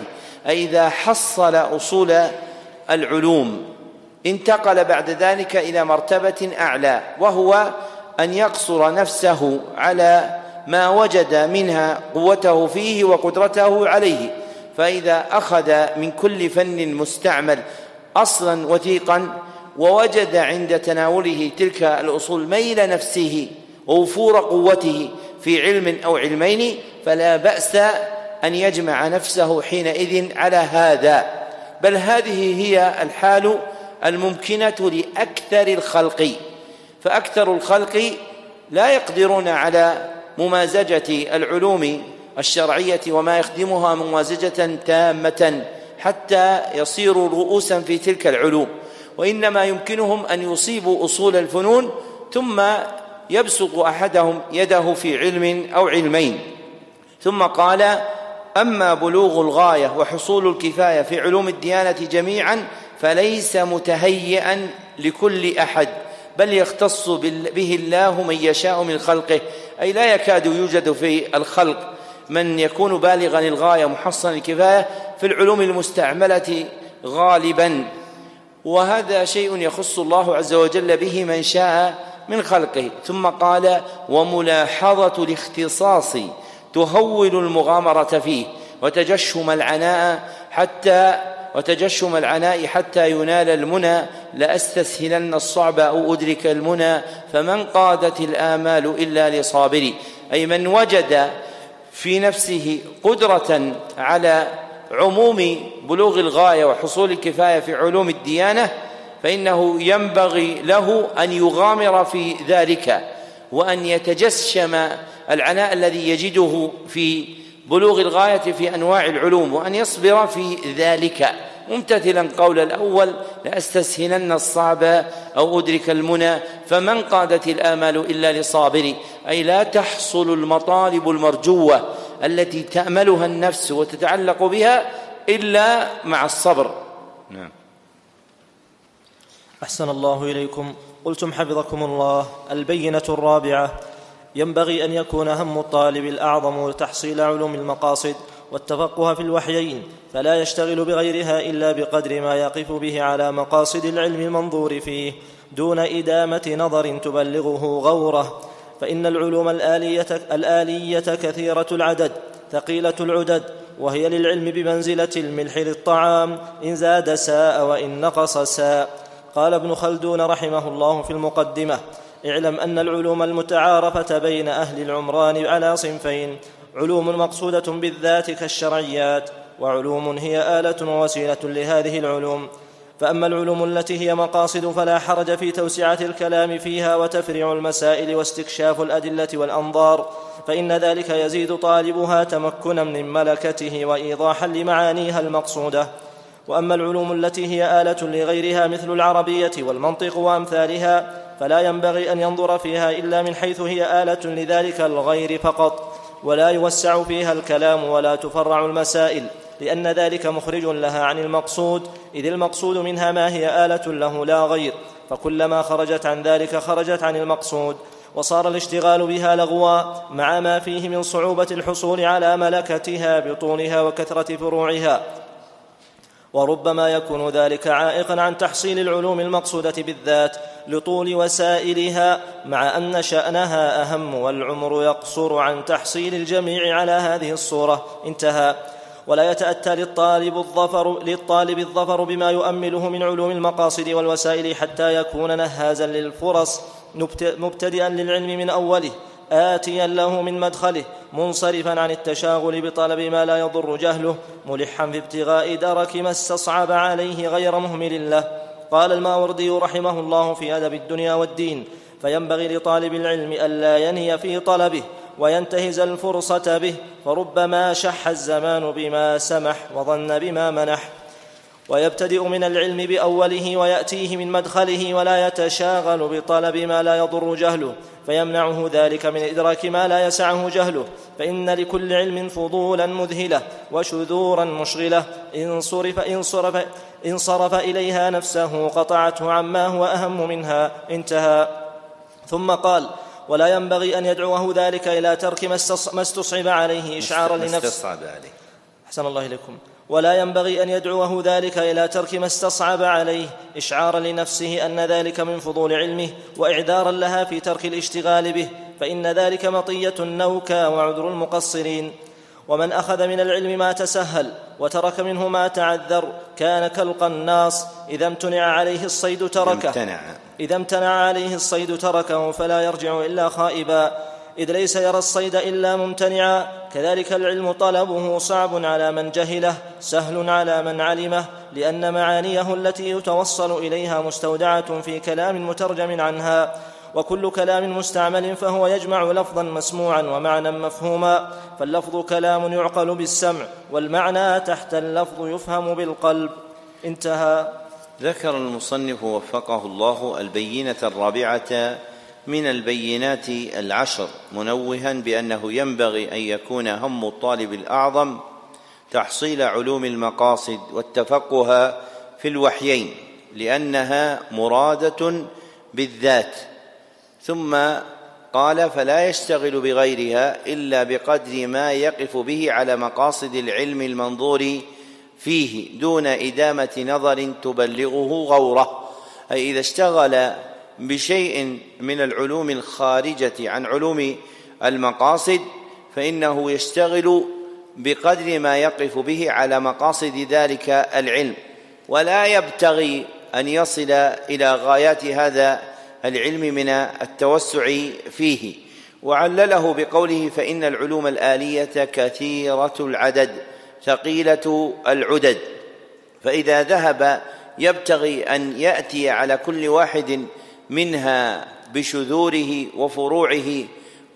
[SPEAKER 1] أي إذا حصل أصول العلوم انتقل بعد ذلك إلى مرتبة أعلى، وهو أن يقصر نفسه على ما وجد منها قوته فيه وقدرته عليه. فإذا أخذ من كل فن مستعمل أصلا وثيقا ووجد عند تناوله تلك الأصول ميل نفسه ووفور قوته في علم أو علمين، فلا بأس أن يجمع نفسه حينئذ على هذا، بل هذه هي الحال الممكنة لأكثر الخلق. فأكثر الخلق لا يقدرون على ممازجة العلوم الشرعية وما يخدمها ممازجة تامة حتى يصيروا رؤوسا في تلك العلوم، وإنما يمكنهم أن يصيبوا أصول الفنون ثم يبسط أحدهم يده في علم أو علمين. ثم قال: أما بلوغ الغاية وحصول الكفاية في علوم الديانة جميعا فليس متهيئا لكل أحد، بل يختص به الله من يشاء من خلقه، أي لا يكاد يوجد في الخلق من يكون بالغا الغاية محصنا الكفاية في العلوم المستعملة غالبا، وهذا شيء يخص الله عز وجل به من شاء من خلقه. ثم قال: وملاحظة الاختصاص تهول المغامرة فيه وتجشم العناء حتى ينال المنى، لأستسهلن الصعب أو أدرك المنى، فمن قادت الآمال إلا لصابري. أي من وجد في نفسه قدرة على عموم بلوغ الغاية وحصول الكفاية في علوم الديانة فإنه ينبغي له أن يغامر في ذلك، وأن يتجشم العناء الذي يجده في بلوغ الغاية في أنواع العلوم، وأن يصبر في ذلك ممتثلا قول الأول: لأستسهلن الصعب أو أدرك المنى، فمن قادت الآمال إلا لصابري. أي لا تحصل المطالب المرجوة التي تأملها النفس وتتعلق بها إلا مع الصبر. نعم.
[SPEAKER 2] أحسن الله إليكم. قلتم حفظكم الله: البينة الرابعة: ينبغي أن يكون هم الطالب الأعظم تحصيل علوم المقاصد والتفقه في الوحيين، فلا يشتغل بغيرها إلا بقدر ما يقف به على مقاصد العلم المنظور فيه، دون إدامة نظر تبلغه غوره. فإن العلوم الآلية كثيرة العدد ثقيلة العدد، وهي للعلم بمنزلة الملح للطعام، إن زاد ساء وإن نقص ساء. قال ابن خلدون رحمه الله في المقدمة: اعلم أن العلوم المتعارفة بين أهل العمران على صنفين: علوم مقصودة بالذات كالشرعيات، وعلوم هي آلة ووسيلة لهذه العلوم. فأما العلوم التي هي مقاصد فلا حرج في توسعة الكلام فيها وتفريع المسائل واستكشاف الأدلة والأنظار، فإن ذلك يزيد طالبها تمكنا من ملكته وإيضاحا لمعانيها المقصودة. وأما العلوم التي هي آلة لغيرها مثل العربية والمنطق وأمثالها فلا ينبغي أن ينظر فيها إلا من حيث هي آلة لذلك الغير فقط، ولا يوسع فيها الكلام ولا تفرع المسائل، لأن ذلك مخرج لها عن المقصود، إذ المقصود منها ما هي آلة له لا غير، فكلما خرجت عن ذلك خرجت عن المقصود، وصار الاشتغال بها لغوا مع ما فيه من صعوبة الحصول على ملكتها بطولها وكثرة فروعها. وربما يكون ذلك عائقا عن تحصيل العلوم المقصودة بالذات لطول وسائلها، مع أن شأنها أهم والعمر يقصر عن تحصيل الجميع على هذه الصورة. انتهى. ولا يتأتى للطالب الظفر بما يؤمله من علوم المقاصد والوسائل حتى يكون نهازا للفرص، مبتدئا للعلم من أوله، آتيا له من مدخله، منصرفا عن التشاغل بطلب ما لا يضر جهله، ملحا في ابتغاء درك ما استصعب عليه غير مهمل له. قال الماوردي رحمه الله في أدب الدنيا والدين: فينبغي لطالب العلم ألا ينهي في طلبه وينتهز الفرصة به، فربما شح الزمان بما سمح وظن بما منح، ويبتدئ من العلم بأوله ويأتيه من مدخله، ولا يتشاغل بطلب ما لا يضر جهله فيمنعه ذلك من إدراك ما لا يسعه جهله، فإن لكل علم فضولا مذهلة وشذورا مشغلة، إن صرف إليها نفسه قطعته عما هو أهم منها. انتهى. ثم قال: ولا ينبغي أن يدعوه ذلك إلى ترك ما استصعب عليه إشعارا لنفسه. أحسن الله إليكم. ولا ينبغي أن يدعوه ذلك إلى ترك ما استصعب عليه إشعارا لنفسه أن ذلك من فضول علمه وإعذارا لها في ترك الاشتغال به، فإن ذلك مطية النوكى وعذر المقصرين. ومن أخذ من العلم ما تسهل وترك منه ما تعذر كان كالقناص إذا امتنع عليه الصيد تركه فلا يرجع إلا خائبا، إذ ليس يرى الصيد إلا ممتنعا. كذلك العلم طلبه صعب على من جهله سهل على من علمه، لأن معانيه التي يتوصل إليها مستودعة في كلام مترجم عنها، وكل كلام مستعمل فهو يجمع لفظا مسموعا ومعنى مفهوما، فاللفظ كلام يعقل بالسمع، والمعنى تحت اللفظ يفهم بالقلب. انتهى.
[SPEAKER 1] ذكر المصنف وفقه الله البينة الرابعة من البينات العشر، منوها بأنه ينبغي أن يكون هم الطالب الأعظم تحصيل علوم المقاصد والتفقه في الوحيين، لأنها مرادة بالذات. ثم قال: فلا يشتغل بغيرها إلا بقدر ما يقف به على مقاصد العلم المنظور فيه دون إدامة نظر تبلغه غوره. أي إذا اشتغل بشيء من العلوم الخارجة عن علوم المقاصد فإنه يشتغل بقدر ما يقف به على مقاصد ذلك العلم، ولا يبتغي أن يصل إلى غايات هذا العلم من التوسع فيه. وعلله بقوله: فإن العلوم الآلية كثيرة العدد ثقيلة العدد. فإذا ذهب يبتغي أن يأتي على كل واحد منها بشذوره وفروعه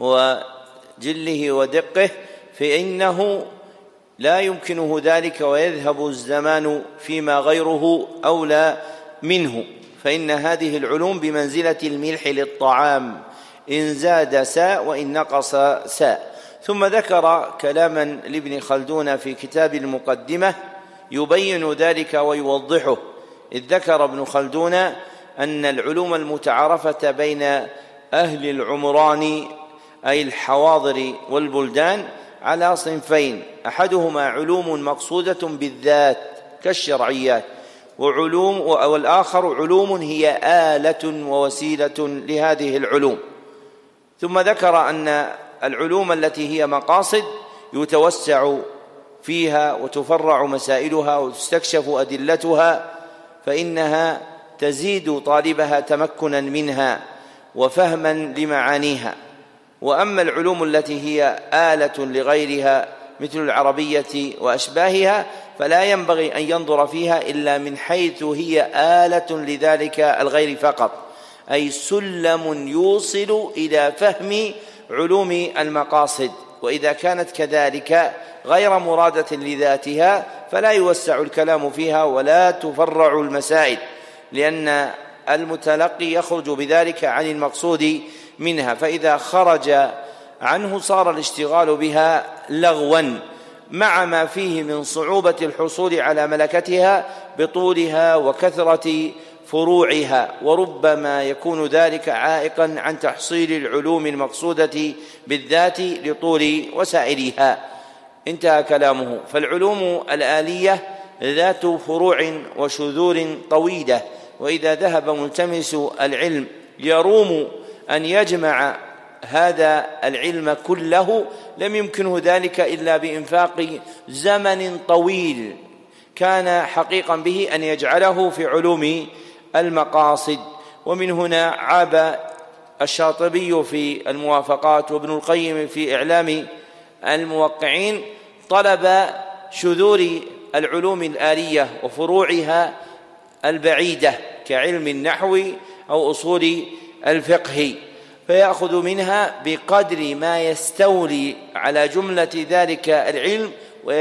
[SPEAKER 1] وجله ودقه فإنه لا يمكنه ذلك، ويذهب الزمان فيما غيره أولى منه. فإن هذه العلوم بمنزلة الملح للطعام، إن زاد ساء وإن نقص ساء. ثم ذكر كلاما لابن خلدون في كتاب المقدمة يبين ذلك ويوضحه، إذ ذكر ابن خلدون أن العلوم المتعارفة بين أهل العمران أي الحواضر والبلدان على صنفين: أحدهما علوم مقصودة بالذات كالشرعيات، والآخر علوم هي آلة ووسيلة لهذه العلوم. ثم ذكر أن العلوم التي هي مقاصد يتوسع فيها وتفرع مسائلها وتستكشف أدلتها، فإنها تزيد طالبها تمكنا منها وفهما لمعانيها. وأما العلوم التي هي آلة لغيرها مثل العربية وأشباهها فلا ينبغي أن ينظر فيها إلا من حيث هي آلة لذلك الغير فقط، أي سلم يوصل إلى فهم علوم المقاصد. وإذا كانت كذلك غير مرادة لذاتها فلا يوسع الكلام فيها ولا تفرع المسائل، لأن المتلقي يخرج بذلك عن المقصود منها، فإذا خرج عنه صار الاشتغال بها لغوا، مع ما فيه من صعوبة الحصول على ملكتها بطولها وكثرة فروعها، وربما يكون ذلك عائقا عن تحصيل العلوم المقصودة بالذات لطول وسائلها. انتهى كلامه. فالعلوم الآلية ذات فروع وشذور طويلة، وإذا ذهب ملتمس العلم يروم أن يجمع هذا العلم كله لم يمكنه ذلك إلا بإنفاق زمن طويل كان حقيقا به أن يجعله في علوم المقاصد. ومن هنا عاب الشاطبي في الموافقات وابن القيم في إعلام الموقعين طلب شذور العلوم الآلية وفروعها البعيدة كعلم النحو أو أصول الفقه، فيأخذ منها بقدر ما يستولي على جملة ذلك العلم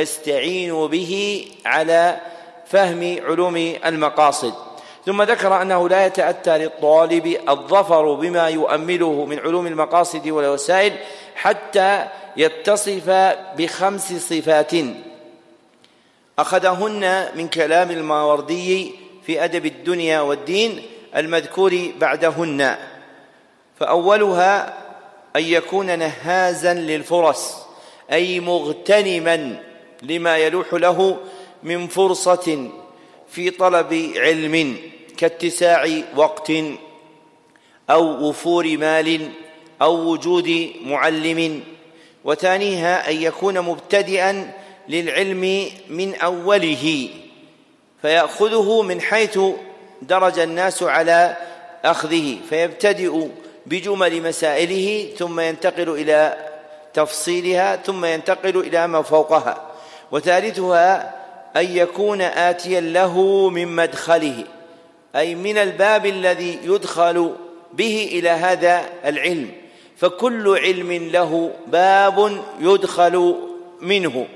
[SPEAKER 1] ويستعين به على فهم علوم المقاصد. ثم ذكر أنه لا يتأتى للطالب الظفر بما يؤمله من علوم المقاصد والوسائل حتى يتصف بخمس صفات أخذهن من كلام الماوردي في أدب الدنيا والدين المذكور بعدهن. فأولها أن يكون نهازا للفرص، أي مغتنما لما يلوح له
[SPEAKER 3] من فرصة في طلب علم كاتساع وقت أو وفور مال أو وجود معلم، وثانيها أن يكون مبتدئا للعلم من أوله فيأخذه من حيث درج الناس على أخذه، فيبتدئ بجمل مسائله ثم ينتقل إلى تفصيلها ثم ينتقل إلى ما فوقها. وثالثها أن يكون آتيا له من مدخله، أي من الباب الذي يدخل به إلى هذا العلم، فكل علم له باب يدخل منه،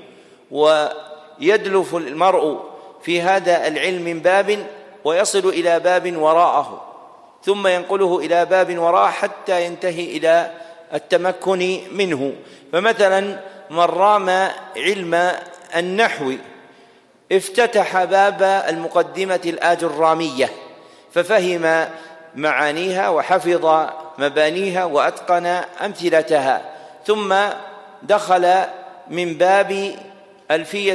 [SPEAKER 3] ويدلف المرء في هذا العلم من باب ويصل إلى باب وراءه ثم ينقله إلى باب وراءه حتى ينتهي إلى التمكن منه. فمثلا من رام علم النحو افتتح باب المقدمة الآجرامية ففهم معانيها وحفظ مبانيها وأتقن أمثلتها، ثم دخل من باب ألفية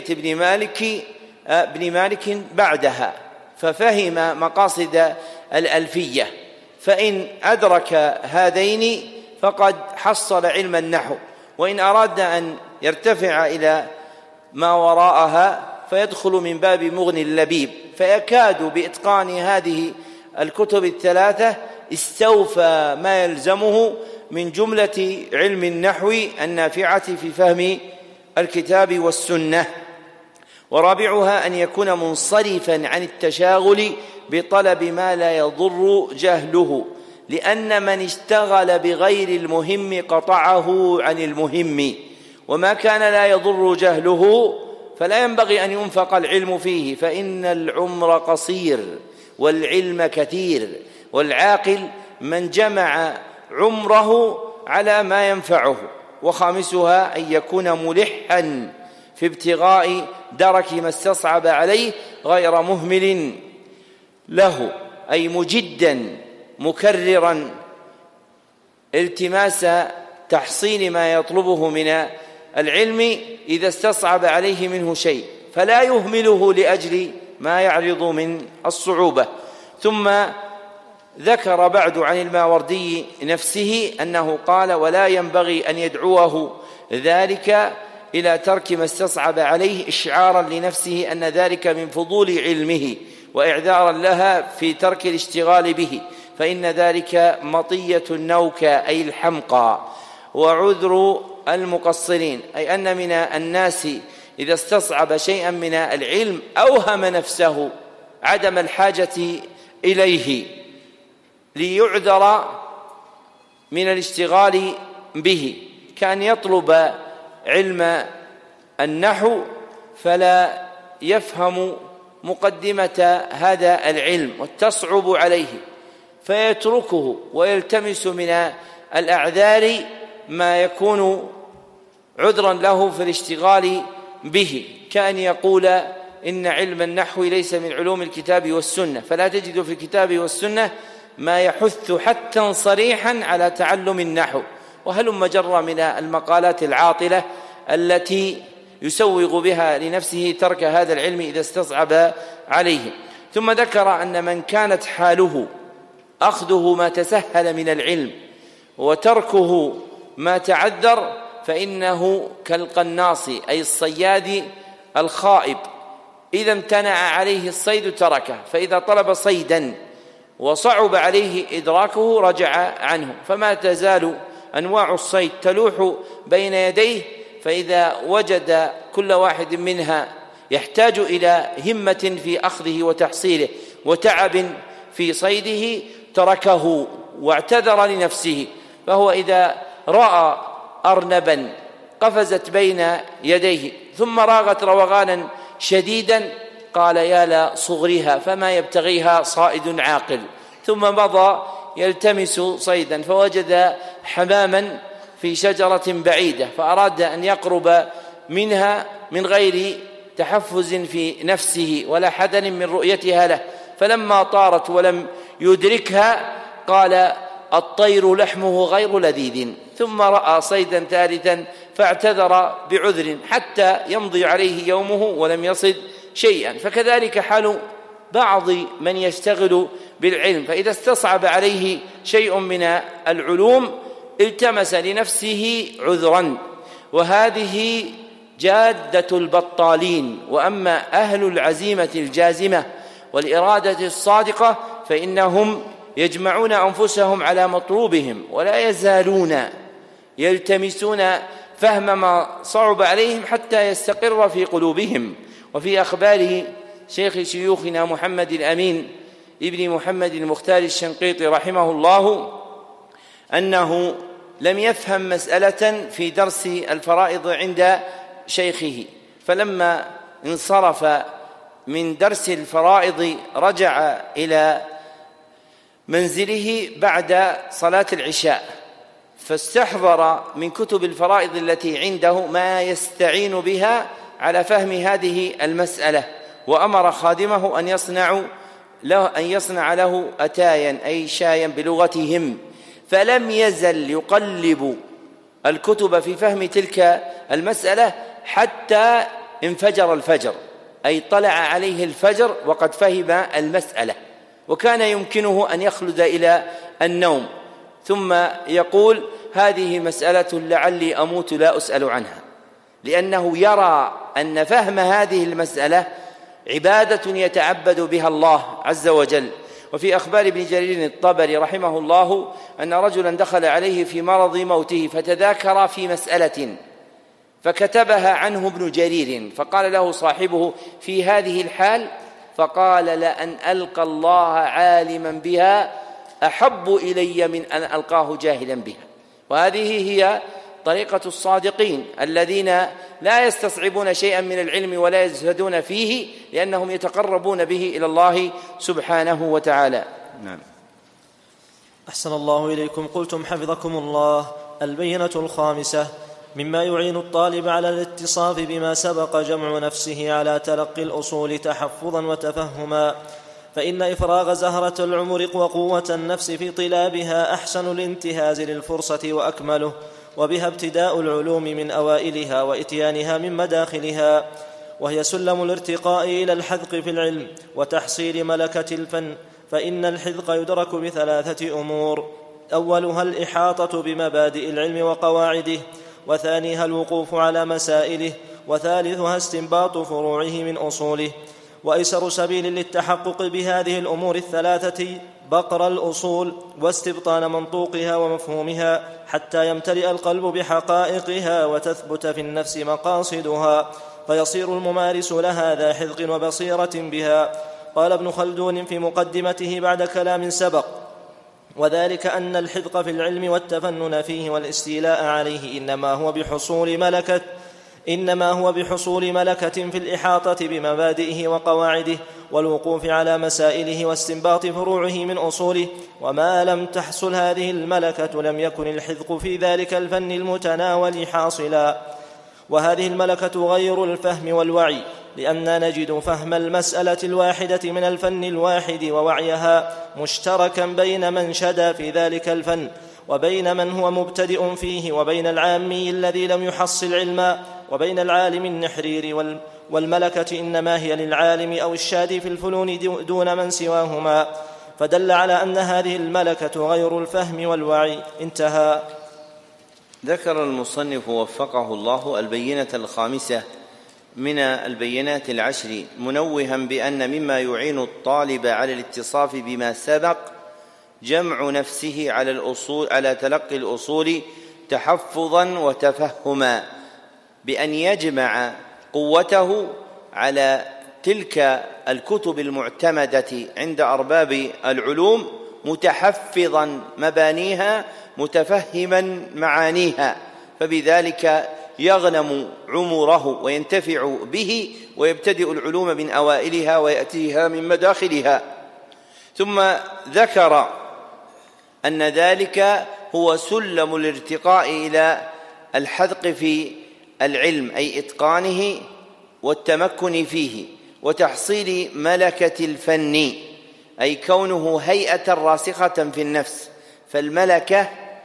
[SPEAKER 3] ابن مالك بعدها ففهم مقاصد الألفية، فإن أدرك هذين فقد حصل علم النحو. وإن أراد أن يرتفع إلى ما وراءها فيدخل من باب مغني اللبيب، فيكاد بإتقان هذه الكتب الثلاثة استوفى ما يلزمه من جملة علم النحو النافعة في فهم الكتاب والسنة. ورابعها أن يكون منصرفا عن التشاغل بطلب ما لا يضر جهله، لأن من اشتغل بغير المهم قطعه عن المهم، وما كان لا يضر جهله فلا ينبغي أن ينفق العلم فيه، فإن العمر قصير والعلم كثير، والعاقل من جمع عمره على ما ينفعه. وخامسها أن يكون ملحا في ابتغاء درك ما استصعب عليه غير مهمل له، أي مجدا مكررا التماس تحصيل ما يطلبه من العلم إذا استصعب عليه منه شيء، فلا يهمله لأجل ما يعرض من الصعوبة. ثم ذكر بعد عن الماوردي نفسه أنه قال: ولا ينبغي أن يدعوه ذلك إلى ترك ما استصعب عليه إشعارا لنفسه أن ذلك من فضول علمه وإعذارا لها في ترك الاشتغال به، فإن ذلك مطية النوكى أي الحمقى، وعذر المقصرين، أي أن من الناس إذا استصعب شيئا من العلم أوهم نفسه عدم الحاجة إليه ليعذر من الاشتغال به، كان يطلب علم النحو فلا يفهم مقدمة هذا العلم وتصعب عليه فيتركه ويلتمس من الأعذار ما يكون عذرا له في الاشتغال به، كأن يقول إن علم النحو ليس من علوم الكتاب والسنة، فلا تجد في الكتاب والسنة ما يحث حثا صريحا على تعلم النحو، وهلم جرى من المقالات العاطلة التي يسوغ بها لنفسه ترك هذا العلم إذا استصعب عليه. ثم ذكر أن من كانت حاله أخذه ما تسهل من العلم وتركه ما تعذر فإنه كالقناص أي الصياد الخائب، إذا امتنع عليه الصيد تركه، فإذا طلب صيدا وصعب عليه إدراكه رجع عنه، فما تزال أنواع الصيد تلوح بين يديه، فإذا وجد كل واحد منها يحتاج إلى همة في أخذه وتحصيله وتعب في صيده تركه واعتذر لنفسه. فهو إذا رأى أرنبا قفزت بين يديه ثم راغت روغانا شديدا قال: يا لصغرها فما يبتغيها صائد عاقل، ثم مضى يلتمس صيدا فوجد حماما في شجرة بعيدة فأراد أن يقرب منها من غير تحفز في نفسه ولا حذر من رؤيتها له، فلما طارت ولم يدركها قال: الطير لحمه غير لذيذ، ثم رأى صيدا ثالثا فاعتذر بعذر حتى يمضي عليه يومه ولم يصد شيئا. فكذلك حال بعض من يشتغل بالعلم، فإذا استصعب عليه شيء من العلوم التمس لنفسه عذرا، وهذه جادة البطالين. وأما أهل العزيمة الجازمة والإرادة الصادقة فإنهم يجمعون أنفسهم على مطلوبهم ولا يزالون يلتمسون فهم ما صعب عليهم حتى يستقر في قلوبهم. وفي أخبار شيخ شيوخنا محمد الأمين ابن محمد المختار الشنقيطي رحمه الله أنه لم يفهم مسألة في درس الفرائض عند شيخه، فلما انصرف من درس الفرائض رجع إلى منزله بعد صلاة العشاء، فاستحضر من كتب الفرائض التي عنده ما يستعين بها على فهم هذه المسألة، وأمر خادمه أن يصنع له أتايا أي شايا بلغتهم، فلم يزل يقلب الكتب في فهم تلك المسألة حتى انفجر الفجر، أي طلع عليه الفجر وقد فهم المسألة، وكان يمكنه أن يخلد إلى النوم ثم يقول هذه مسألة لعلي أموت لا أسأل عنها، لأنه يرى أن فهم هذه المسألة عبادة يتعبد بها الله عز وجل. وفي أخبار ابن جرير الطبري رحمه الله أن رجلا دخل عليه في مرض موته فتذاكر في مسألة فكتبها عنه ابن جرير، فقال له صاحبه في هذه الحال، فقال لأن ألقى الله عالما بها أحب إلي من أن ألقاه جاهلا بها. وهذه هي طريقة الصادقين الذين لا يستصعبون شيئا من العلم ولا يزهدون فيه، لأنهم يتقربون به إلى الله سبحانه وتعالى. نعم.
[SPEAKER 2] أحسن الله إليكم. قلتم حفظكم الله: البينة الخامسة: مما يعين الطالب على الاتصاف بما سبق جمع نفسه على تلقي الأصول تحفظا وتفهما، فإن إفراغ زهرة العمر وقوة النفس في طلابها أحسن الانتهاز للفرصة وأكمله، وبها ابتداء العلوم من أوائلها وإتيانها من مداخلها، وهي سلم الارتقاء إلى الحذق في العلم وتحصيل ملكة الفن. فإن الحذق يدرك بثلاثة أمور: أولها الإحاطة بمبادئ العلم وقواعده، وثانيها الوقوف على مسائله، وثالثها استنباط فروعه من أصوله. وأيسر سبيل للتحقق بهذه الأمور الثلاثة بقر الأصول واستبطان منطوقها ومفهومها حتى يمتلئ القلب بحقائقها وتثبت في النفس مقاصدها، فيصير الممارس لها ذا حذق وبصيرة بها. قال ابن خلدون في مقدمته بعد كلام سبق: وذلك أن الحذق في العلم والتفنن فيه والاستيلاء عليه إنما هو بحصول ملكة في الإحاطة بمبادئه وقواعده والوقوف على مسائله واستنباط فروعه من أصوله. وما لم تحصل هذه الملكة لم يكن الحذق في ذلك الفن المتناول حاصلا. وهذه الملكة غير الفهم والوعي، لأننا نجد فهم المسألة الواحدة من الفن الواحد ووعيها مشتركا بين من شدا في ذلك الفن وبين من هو مبتدئ فيه، وبين العامي الذي لم يحصل علما، وبين العالم النحرير. والملكة إنما هي للعالم أو الشادي في الفنون دون من سواهما، فدل على أن هذه الملكة غير الفهم والوعي. انتهى.
[SPEAKER 1] ذكر المصنف وفقه الله البينة الخامسة من البينات العشر، منوها بأن مما يعين الطالب على الاتصاف بما سبق جمع نفسه على تلقي الأصول تحفظا وتفهما، بأن يجمع قوته على تلك الكتب المعتمدة عند أرباب العلوم، متحفظا مبانيها متفهما معانيها، فبذلك يغنم عمره وينتفع به ويبتدئ العلوم من أوائلها ويأتيها من مداخلها. ثم ذكر أن ذلك هو سلم الارتقاء إلى الحذق في العلم، أي إتقانه والتمكن فيه وتحصيل ملكة الفن، أي كونه هيئة راسخة في النفس. فالملكة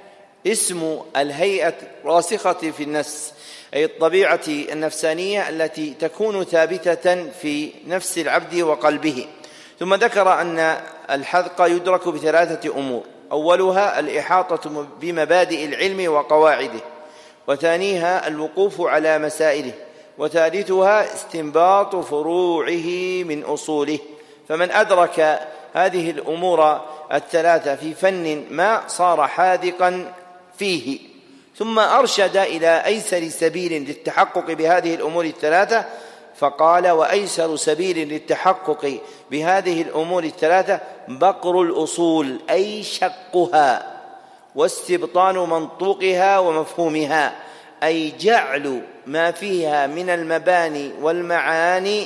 [SPEAKER 3] اسم الهيئة الراسخة في النفس، أي الطبيعة النفسانية التي تكون ثابتة في نفس العبد وقلبه. ثم ذكر أن الحذق يدرك بثلاثة أمور: أولها الإحاطة بمبادئ العلم وقواعده، وثانيها الوقوف على مسائله، وثالثها استنباط فروعه من أصوله. فمن أدرك هذه الأمور الثلاثة في فن ما صار حاذقا فيه. ثم أرشد إلى أيسر سبيل للتحقق بهذه الأمور الثلاثة، فقال: وأيسر سبيل للتحقق بهذه الأمور الثلاثة بقر الأصول، أي شقها، واستبطان منطوقها ومفهومها، أي جعل ما فيها من المباني والمعاني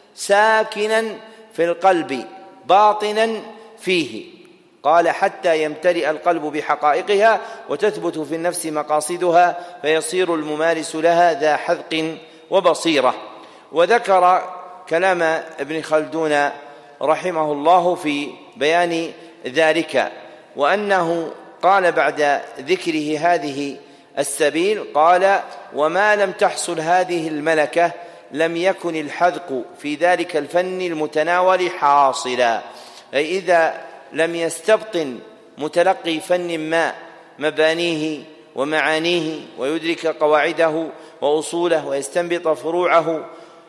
[SPEAKER 3] ساكنا في القلب باطنا فيه. قال: حتى يمتلئ القلب بحقائقها وتثبت في النفس مقاصدها، فيصير الممارس لها ذا حذق وبصيرة. وذكر كلام ابن خلدون رحمه الله في بيان ذلك، وأنه قال بعد ذكره هذه السبيل، قال: وما لم تحصل هذه الملكة لم يكن الحذق في ذلك الفن المتناول حاصلا. أي إذا لم يستبطن متلقي فن ما مبانيه ومعانيه ويدرك قواعده وأصوله ويستنبط فروعه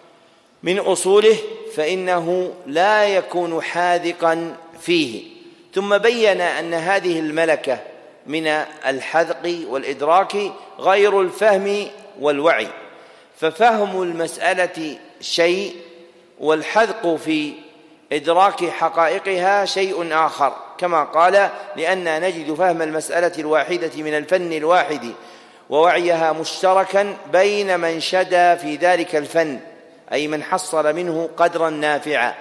[SPEAKER 3] من أصوله، فإنه لا يكون حاذقا فيه. ثم بين أن هذه الملكة من الحذق والإدراك غير الفهم والوعي، ففهم المسألة شيء، والحذق في إدراك حقائقها شيء آخر، كما قال: لأننا نجد فهم المسألة الواحدة من الفن الواحد ووعيها مشتركا بين من شدا في ذلك الفن، أي من حصل منه قدرا نافعا،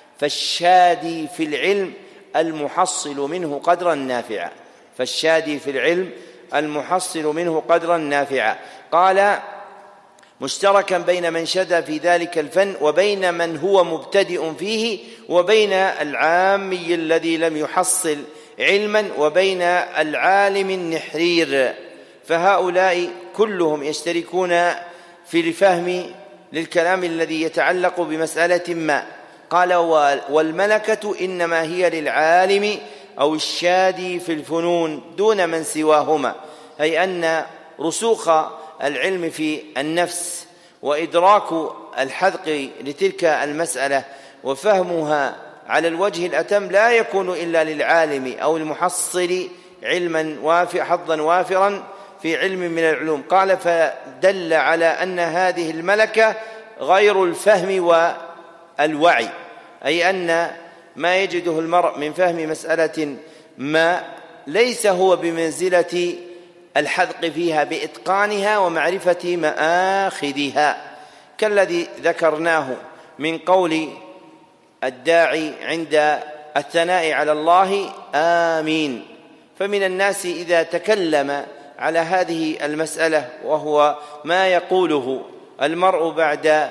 [SPEAKER 3] فالشادي في العلم المحصل منه قدرا نافعا، فالشادي في العلم المحصل منه قدرا نافعا. قال: مشتركا بين من شدا في ذلك الفن وبين من هو مبتدئ فيه، وبين العامي الذي لم يحصل علما، وبين العالم النحرير، فهؤلاء كلهم يشتركون في الفهم للكلام الذي يتعلق بمسألة ما. قال: والملكة إنما هي للعالم أو الشادي في الفنون دون من سواهما، أي أن رسوخ العلم في النفس وإدراك الحذق لتلك المسألة وفهمها على الوجه الأتم لا يكون إلا للعالم أو المحصل علما حظا وافرا في علم من العلوم. قال: فدل على أن هذه الملكة غير الفهم والوعي، أي أن ما يجده المرء من فهم مسألة ما ليس هو بمنزلة الحذق فيها بإتقانها ومعرفة مآخذها، كالذي ذكرناه من قول الداعي عند الثناء على الله: آمين. فمن الناس إذا تكلم على هذه المسألة، وهو ما يقوله المرء بعد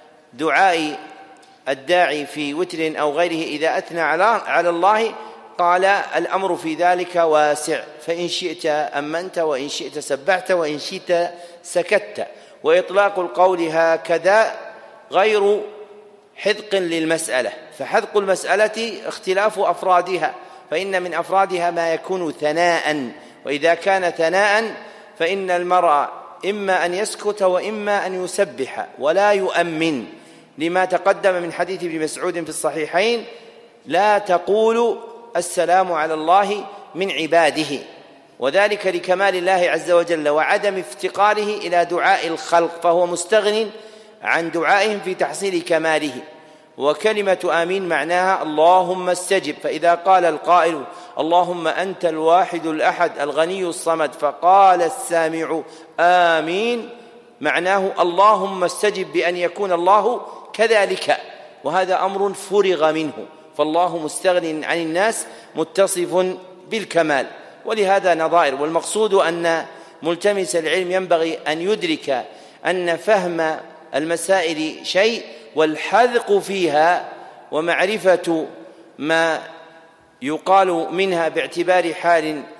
[SPEAKER 3] دعاء الداعي في وتر أو غيره إذا أثنى على الله، قال: الأمر في ذلك واسع، فإن شئت أمنت، وإن شئت سبحت، وإن شئت سكت. وإطلاق القول هكذا غير حذق للمسألة، فحذق المسألة اختلاف أفرادها، فإن من أفرادها ما يكون ثناء، وإذا كان ثناء فإن المرء إما أن يسكت وإما أن يسبح ولا يؤمن، لما تقدم من حديث ابن مسعود في الصحيحين: لا تقولوا السلام على الله من عباده، وذلك لكمال الله عز وجل وعدم افتقاره إلى دعاء الخلق، فهو مستغن عن دعائهم في تحصيل كماله. وكلمة آمين معناها اللهم استجب، فإذا قال القائل اللهم أنت الواحد الأحد الغني الصمد، فقال السامع آمين، معناه اللهم استجب بأن يكون الله كذلك، وهذا أمر فرغ منه، فالله مستغن عن الناس متصف بالكمال، ولهذا نظائر. والمقصود أن ملتمس العلم ينبغي أن يدرك أن فهم المسائل شيء، والحذق فيها ومعرفة ما يقال منها باعتبار حال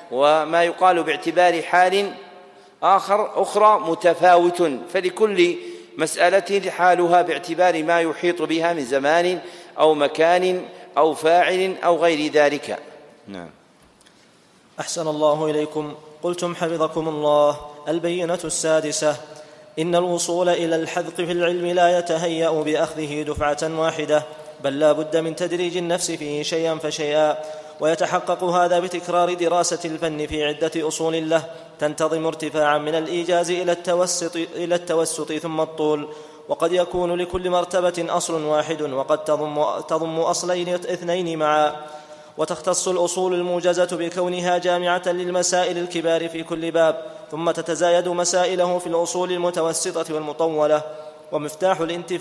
[SPEAKER 3] وما يقال باعتبار حال أخرى متفاوت، فلكل مسألة حالها باعتبار ما يحيط بها من زمان أو مكان أو فاعل أو غير ذلك. نعم.
[SPEAKER 2] أحسن الله إليكم. قلتم حفظكم الله: البينة السادسة: إن الوصول إلى الحذق في العلم لا يتهيأ بأخذه دفعة واحدة، بل لا بد من تدريج النفس فيه شيئا فشيئا، ويتحقق هذا بتكرار دراسة الفن في عدة أصول له تنتظم ارتفاعا من الإيجاز إلى التوسط ثم الطول. وقد يكون لكل مرتبة أصل واحد، وقد تضم أصلين اثنين معا. وتختص الأصول الموجزة بكونها جامعة للمسائل الكبار في كل باب، ثم تتزايد مسائله في الأصول المتوسطة والمطولة. ومفتاح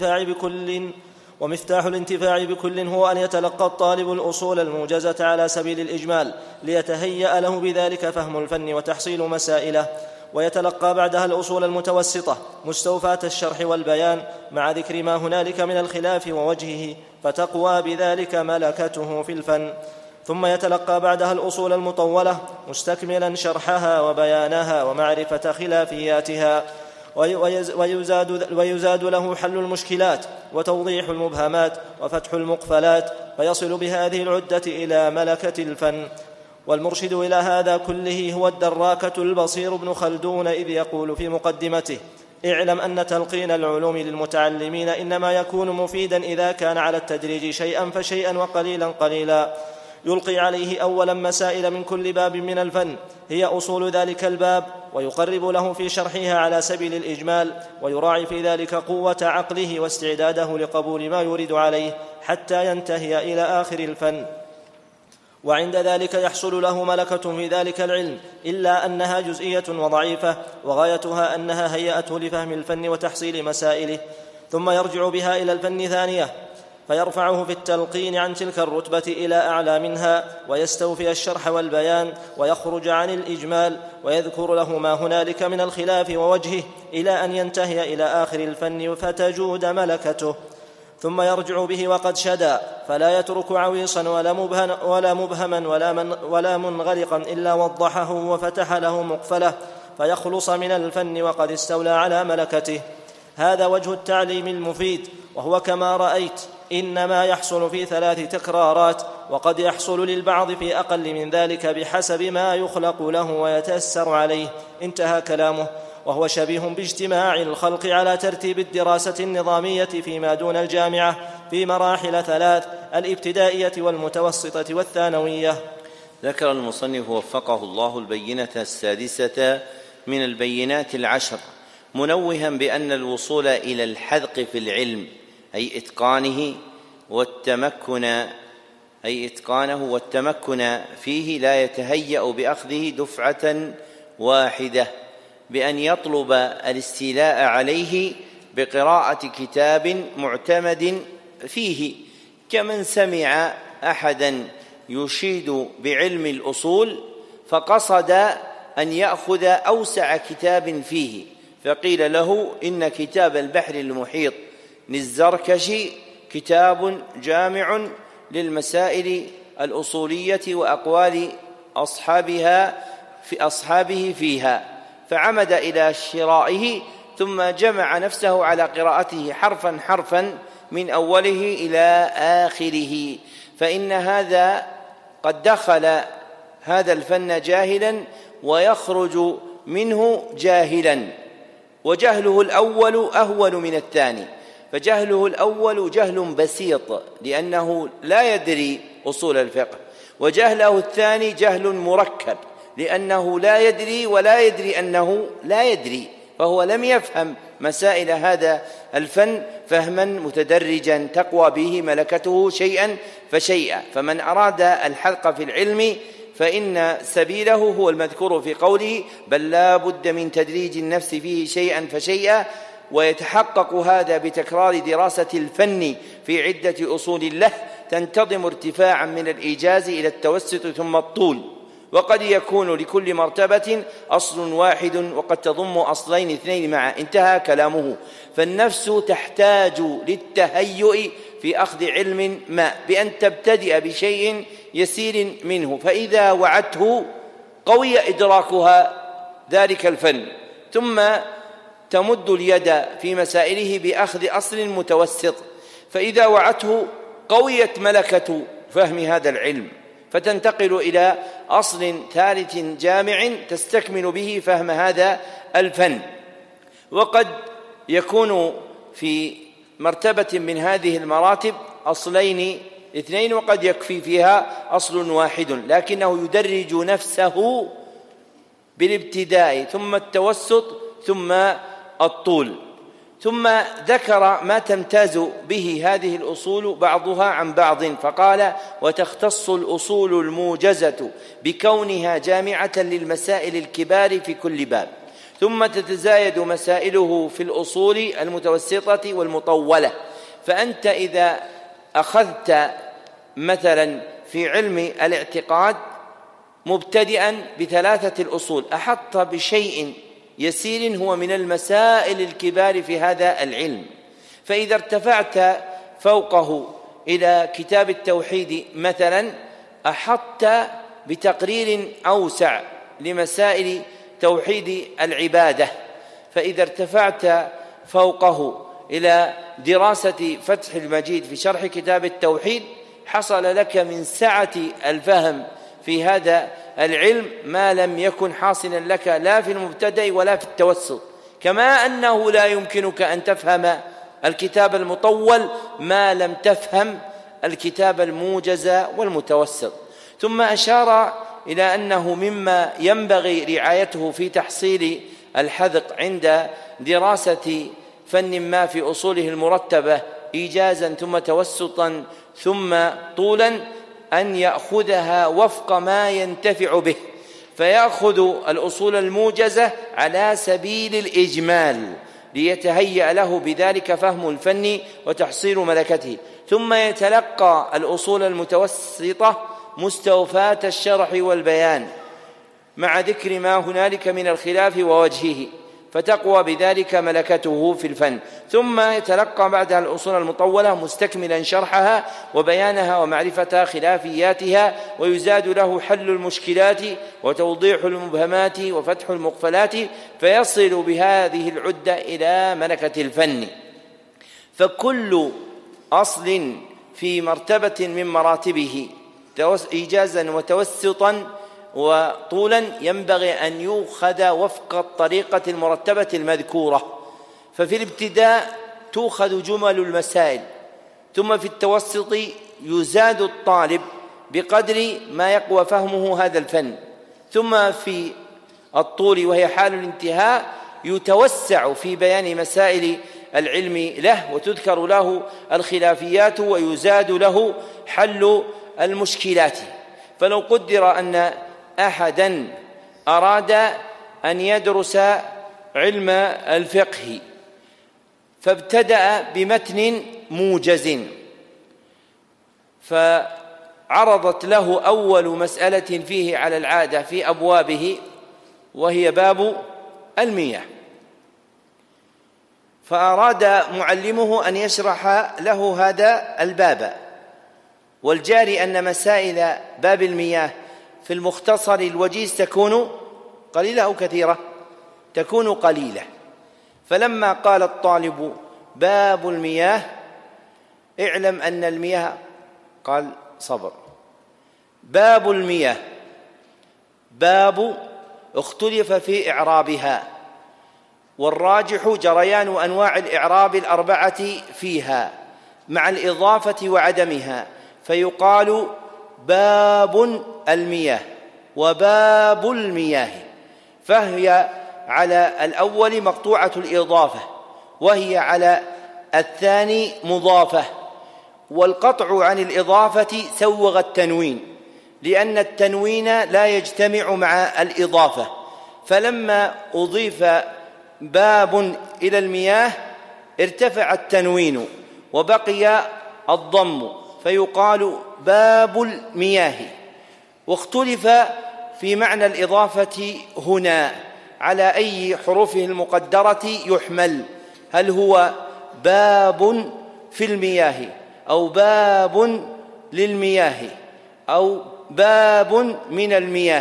[SPEAKER 2] الانتفاع بكل هو أن يتلقى الطالب الأصول الموجزة على سبيل الإجمال، ليتهيأ له بذلك فهم الفن وتحصيل مسائله، ويتلقى بعدها الأصول المتوسطة مستوفاة الشرح والبيان مع ذكر ما هنالك من الخلاف ووجهه، فتقوى بذلك ملكته في الفن. ثم يتلقى بعدها الأصول المطولة مستكملا شرحها وبيانها ومعرفة خلافياتها، ويزاد له حل المشكلات وتوضيح المبهمات وفتح المقفلات، فيصل بهذه العدة إلى ملكة الفن. والمرشد إلى هذا كله هو الدراكة البصير ابن خلدون، إذ يقول في مقدمته: اعلم أن تلقين العلوم للمتعلمين إنما يكون مفيدا إذا كان على التدريج شيئا فشيئا وقليلا قليلا، يلقي عليه أولا مسائل من كل باب من الفن هي أصول ذلك الباب، ويقرب له في شرحها على سبيل الإجمال، ويراعي في ذلك قوة عقله واستعداده لقبول ما يريد عليه حتى ينتهي إلى آخر الفن. وعند ذلك يحصل له ملكة في ذلك العلم، إلا أنها جزئية وضعيفة، وغايتها أنها هيئته لفهم الفن وتحصيل مسائله. ثم يرجع بها إلى الفن ثانية، فيرفعه في التلقين عن تلك الرتبة إلى أعلى منها، ويستوفي الشرح والبيان، ويخرج عن الإجمال، ويذكر له ما هنالك من الخلاف ووجهه، إلى أن ينتهي إلى آخر الفن فتجود ملكته. ثم يرجع به وقد شدا، فلا يترك عويصا ولا مبهما ولا منغلقا إلا وضحه وفتح له مقفله، فيخلص من الفن وقد استولى على ملكته. هذا وجه التعليم المفيد، وهو كما رأيت إنما يحصل في 3 تكرارات، وقد يحصل للبعض في أقل من ذلك بحسب ما يخلق له ويتأثر عليه. انتهى كلامه. وهو شبيه باجتماع الخلق على ترتيب الدراسة النظامية فيما دون الجامعة في مراحل 3: الابتدائية والمتوسطة والثانوية.
[SPEAKER 3] ذكر المصنف وفقه الله البينة السادسة من البينات العشر، منوها بأن الوصول إلى الحذق في العلم أي إتقانه والتمكن فيه لا يتهيأ بأخذه دفعة واحدة، بأن يطلب الاستيلاء عليه بقراءة كتاب معتمد فيه، كمن سمع أحدا يشيد بعلم الأصول فقصد أن يأخذ أوسع كتاب فيه، فقيل له إن كتاب البحر المحيط للزركشي كتاب جامع للمسائل الأصولية وأقوال أصحابه فيها، فعمد إلى شرائه، ثم جمع نفسه على قراءته حرفا حرفا من أوله إلى آخره، فإن هذا قد دخل هذا الفن جاهلا ويخرج منه جاهلا، وجهله الأول أهون من الثاني. فجهله الأول جهل بسيط لأنه لا يدري أصول الفقه، وجهله الثاني جهل مركب لأنه لا يدري ولا يدري أنه لا يدري، فهو لم يفهم مسائل هذا الفن فهما متدرجا تقوى به ملكته شيئا فشيئا. فمن أراد الحذق في العلم فإن سبيله هو المذكور في قوله: بل لا بد من تدريج النفس فيه شيئا فشيئا، ويتحقق هذا بتكرار دراسة الفن في عدة أصول له تنتظم ارتفاعا من الإيجاز إلى التوسط ثم الطول، وقد يكون لكل مرتبة أصل واحد وقد تضم أصلين اثنين معا. انتهى كلامه. فالنفس تحتاج للتهيؤ في أخذ علم ما بأن تبتدئ بشيء يسير منه، فإذا وعته قوي إدراكها ذلك الفن، ثم تمد اليد في مسائله بأخذ أصل متوسط، فإذا وعته قويت ملكة فهم هذا العلم، فتنتقل إلى أصل ثالث جامع تستكمل به فهم هذا الفن. وقد يكون في مرتبة من هذه المراتب أصلين اثنين، وقد يكفي فيها أصل واحد، لكنه يدرج نفسه بالابتداء ثم التوسط ثم الطول. ثم ذكر ما تمتاز به هذه الأصول بعضها عن بعض، فقال: وتختص الأصول الموجزة بكونها جامعة للمسائل الكبار في كل باب، ثم تتزايد مسائله في الأصول المتوسطة والمطولة. فأنت إذا أخذت مثلا في علم الاعتقاد مبتدئا بثلاثة الأصول، أحط بشيء يسير هو من المسائل الكبار في هذا العلم، فإذا ارتفعت فوقه إلى كتاب التوحيد مثلا أحط بتقرير أوسع لمسائل توحيد العبادة، فإذا ارتفعت فوقه إلى دراسة فتح المجيد في شرح كتاب التوحيد حصل لك من سعة الفهم في هذا العلم ما لم يكن حاصلا لك لا في المبتدأ ولا في التوسط، كما أنه لا يمكنك أن تفهم الكتاب المطول ما لم تفهم الكتاب الموجز والمتوسط. ثم أشار إلى أنه مما ينبغي رعايته في تحصيل الحذق عند دراسة فن ما في أصوله المرتبة إيجازا ثم توسطا ثم طولا أن يأخذها وفق ما ينتفع به، فيأخذ الأصول الموجزة على سبيل الإجمال ليتهيأ له بذلك فهم الفن وتحصيل ملكته، ثم يتلقى الأصول المتوسطة مستوفاة الشرح والبيان مع ذكر ما هنالك من الخلاف ووجهه، فتقوى بذلك ملكته في الفن، ثم يتلقى بعدها الأصول المطولة مستكملا شرحها وبيانها ومعرفة خلافياتها، ويزاد له حل المشكلات وتوضيح المبهمات وفتح المقفلات، فيصل بهذه العدة إلى ملكة الفن. فكل أصل في مرتبة من مراتبه إيجازا وتوسطا وطولا ينبغي أن يؤخذ وفق الطريقة المرتبة المذكورة، ففي الابتداء تؤخذ جمل المسائل، ثم في التوسط يزاد الطالب بقدر ما يقوى فهمه هذا الفن، ثم في الطول وهي حال الانتهاء يتوسع في بيان مسائل العلم له وتذكر له الخلافيات ويزاد له حل المشكلات. فلو قدر أن أحدا أراد أن يدرس علم الفقه فابتدأ بمتن موجز، فعرضت له أول مسألة فيه على العادة في أبوابه وهي باب المياه، فأراد معلمه أن يشرح له هذا الباب، والجاري أن مسائل باب المياه في المختصر الوجيز تكون قليلة أو كثيرة؟ تكون قليلة. فلما قال الطالب باب المياه اعلم أن المياه، قال صبر، باب المياه باب اختلف في إعرابها، والراجح جريان أنواع الإعراب الأربعة فيها مع الإضافة وعدمها، فيقال باب المياه وباب المياه، فهي على الأول مقطوعة الإضافة، وهي على الثاني مضافة، والقطع عن الإضافة سوغ التنوين، لأن التنوين لا يجتمع مع الإضافة، فلما أضيف باب إلى المياه ارتفع التنوين وبقي الضم، فيقال باب المياه. واختلف في معنى الإضافة هنا على أي حروفه المقدرة يحمل، هل هو باب في المياه أو باب للمياه أو باب من المياه،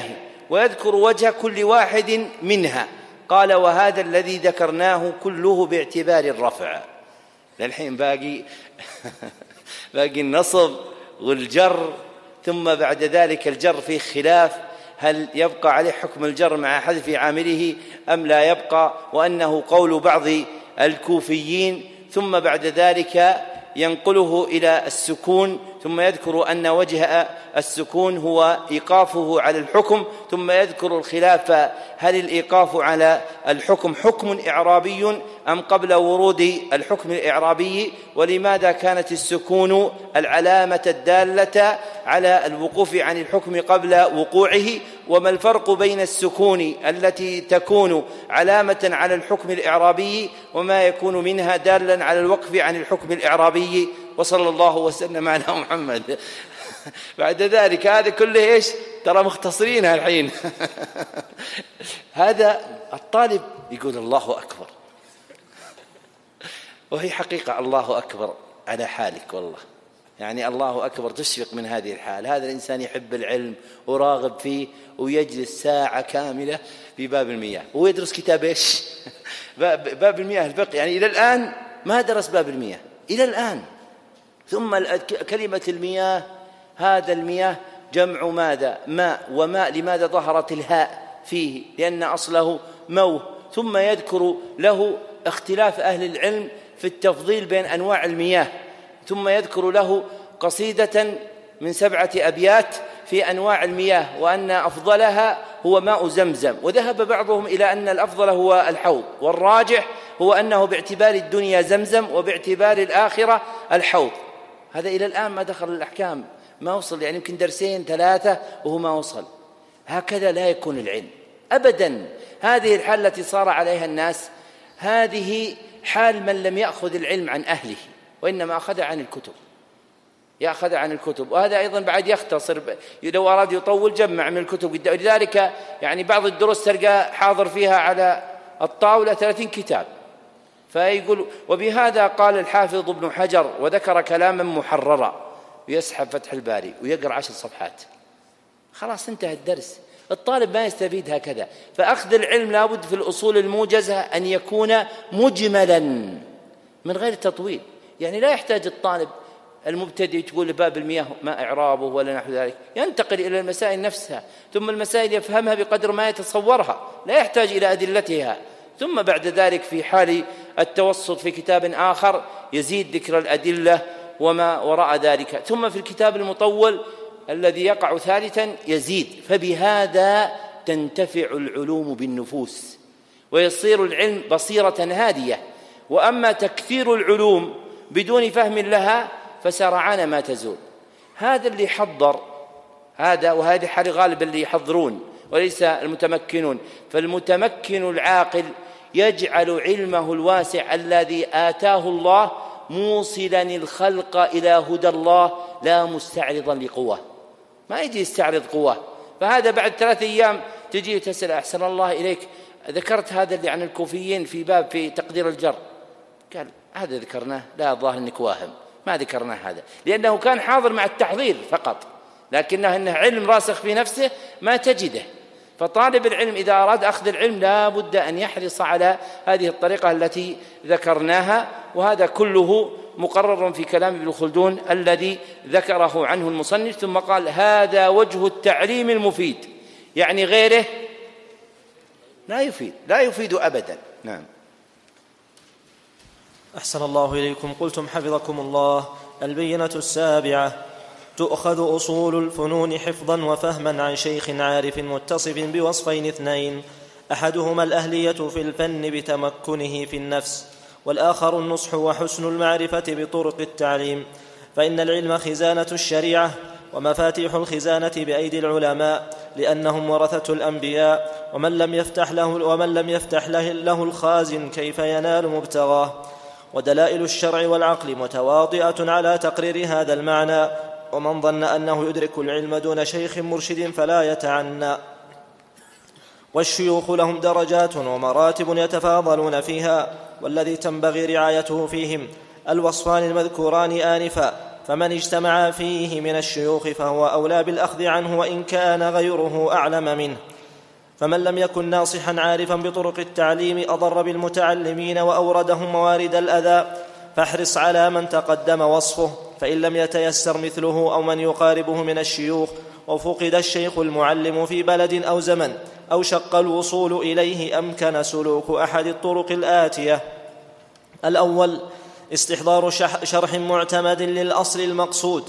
[SPEAKER 3] ويذكر وجه كل واحد منها. قال: وهذا الذي ذكرناه كله باعتبار الرفع. للحين باقي باقي النصب والجر، ثم بعد ذلك الجر فيه خلاف، هل يبقى عليه حكم الجر مع حذف عامله أم لا يبقى، وأنه قول بعض الكوفيين. ثم بعد ذلك ينقله إلى السكون، ثم يذكر أن وجه السكون هو إيقافه على الحكم، ثم يذكر الخلاف: هل الإيقاف على الحكم حكم إعرابي أم قبل ورود الحكم الإعرابي، ولماذا كانت السكون العلامة الدالة على الوقوف عن الحكم قبل وقوعه، وما الفرق بين السكون التي تكون علامة على الحكم الإعرابي وما يكون منها دالا على الوقف عن الحكم الإعرابي. وصلى الله وسلم على محمد. بعد ذلك هذا كله إيش؟ ترى مختصرينها الحين. هذا الطالب يقول الله أكبر، وهي حقيقة الله أكبر على حالك والله، يعني الله أكبر تشفق من هذه الحال. هذا الإنسان يحب العلم وراغب فيه، ويجلس ساعة كاملة في باب المياه ويدرس كتاب إيش؟ باب المياه الفقه، يعني إلى الآن ما درس باب المياه إلى الآن. ثم كلمة المياه، هذا المياه جمع ماذا؟ ماء، وماء لماذا ظهرت الهاء فيه؟ لأن أصله موه. ثم يذكر له اختلاف أهل العلم في التفضيل بين أنواع المياه، ثم يذكر له قصيدة من 7 أبيات في أنواع المياه، وأن أفضلها هو ماء زمزم. وذهب بعضهم إلى أن الأفضل هو الحوض، والراجح هو أنه باعتبار الدنيا زمزم وباعتبار الآخرة الحوض. هذا إلى الآن ما دخل الأحكام، ما وصل، يعني يمكن 2 3 وهو ما وصل. هكذا لا يكون العلم أبدا. هذه الحال التي صار عليها الناس، هذه حال من لم يأخذ العلم عن أهله، وإنما أخذ عن الكتب، يأخذ عن الكتب. وهذا أيضا بعد يختصر، لو أراد يطول جمع من الكتب. لذلك يعني بعض الدروس تلقى حاضر فيها على الطاولة 30 كتاب. فيقول: وبهذا قال الحافظ ابن حجر، وذكر كلاما محررا، ويسحب فتح الباري ويقرأ 10 صفحات، خلاص انتهى الدرس. الطالب ما يستفيد هكذا. فأخذ العلم لابد في الأصول الموجزة أن يكون مجملا من غير تطويل. يعني لا يحتاج الطالب المبتدئ تقول باب المياه ما إعرابه ولا نحو ذلك، ينتقل إلى المسائل نفسها، ثم المسائل يفهمها بقدر ما يتصورها، لا يحتاج إلى أدلتها. ثم بعد ذلك في حال التوسط في كتاب آخر يزيد ذكر الأدلة وما وراء ذلك. ثم في الكتاب المطول الذي يقع ثالثا يزيد. فبهذا تنتفع العلوم بالنفوس، ويصير العلم بصيرة هادية. وأما تكثير العلوم بدون فهم لها فسرعان ما تزول. هذا اللي حضر هذا، وهذه حال غالبا اللي يحضرون وليس المتمكنون. فالمتمكن العاقل يجعل علمه الواسع الذي آتاه الله موصلا الخلق إلى هدى الله، لا مستعرضا لقوة. ما يجي يستعرض قوة. فهذا بعد 3 أيام تجي تسأل: أحسن الله إليك، ذكرت هذا اللي عن الكوفيين في باب في تقدير الجر. قال: هذا ذكرناه، لا الظاهر أنك واهم، ما ذكرناه هذا، لأنه كان حاضر مع التحضير فقط، لكنه إنه علم راسخ في نفسه ما تجده. فطالب العلم إذا أراد أخذ العلم لا بد أن يحرص على هذه الطريقة التي ذكرناها. وهذا كله مقرر في كلام ابن خلدون الذي ذكره عنه المصنف. ثم قال: هذا وجه التعليم المفيد، يعني غيره لا يفيد أبدا. نعم.
[SPEAKER 2] أحسن الله إليكم. قلتم حفظكم الله: البينة السابعة: تؤخذ أصول الفنون حفظا وفهما عن شيخ عارف متصف بوصفين 2: أحدهما الأهلية في الفن بتمكنه في النفس، والآخر النصح وحسن المعرفة بطرق التعليم. فإن العلم خزانة الشريعة، ومفاتيح الخزانة بأيدي العلماء، لأنهم ورثة الأنبياء، ومن لم يفتح له الخازن كيف ينال مبتغاه. ودلائل الشرع والعقل متواطئة على تقرير هذا المعنى، ومن ظن أنه يدرك العلم دون شيخ مرشد فلا يتعنى. والشيوخ لهم درجات ومراتب يتفاضلون فيها، والذي تنبغي رعايته فيهم الوصفان المذكوران آنفا، فمن اجتمع فيه من الشيوخ فهو أولى بالأخذ عنه وإن كان غيره أعلم منه. فمن لم يكن ناصحا عارفا بطرق التعليم أضر بالمتعلمين وأوردهم موارد الأذى، فاحرص على من تقدم وصفه، فإن لم يتيسر مثله أو من يقاربه من الشيوخ وفقد الشيخ المعلم في بلد أو زمن أو شق الوصول إليه، أمكن سلوك أحد الطرق الآتية: الأول استحضار شرح معتمد للأصل المقصود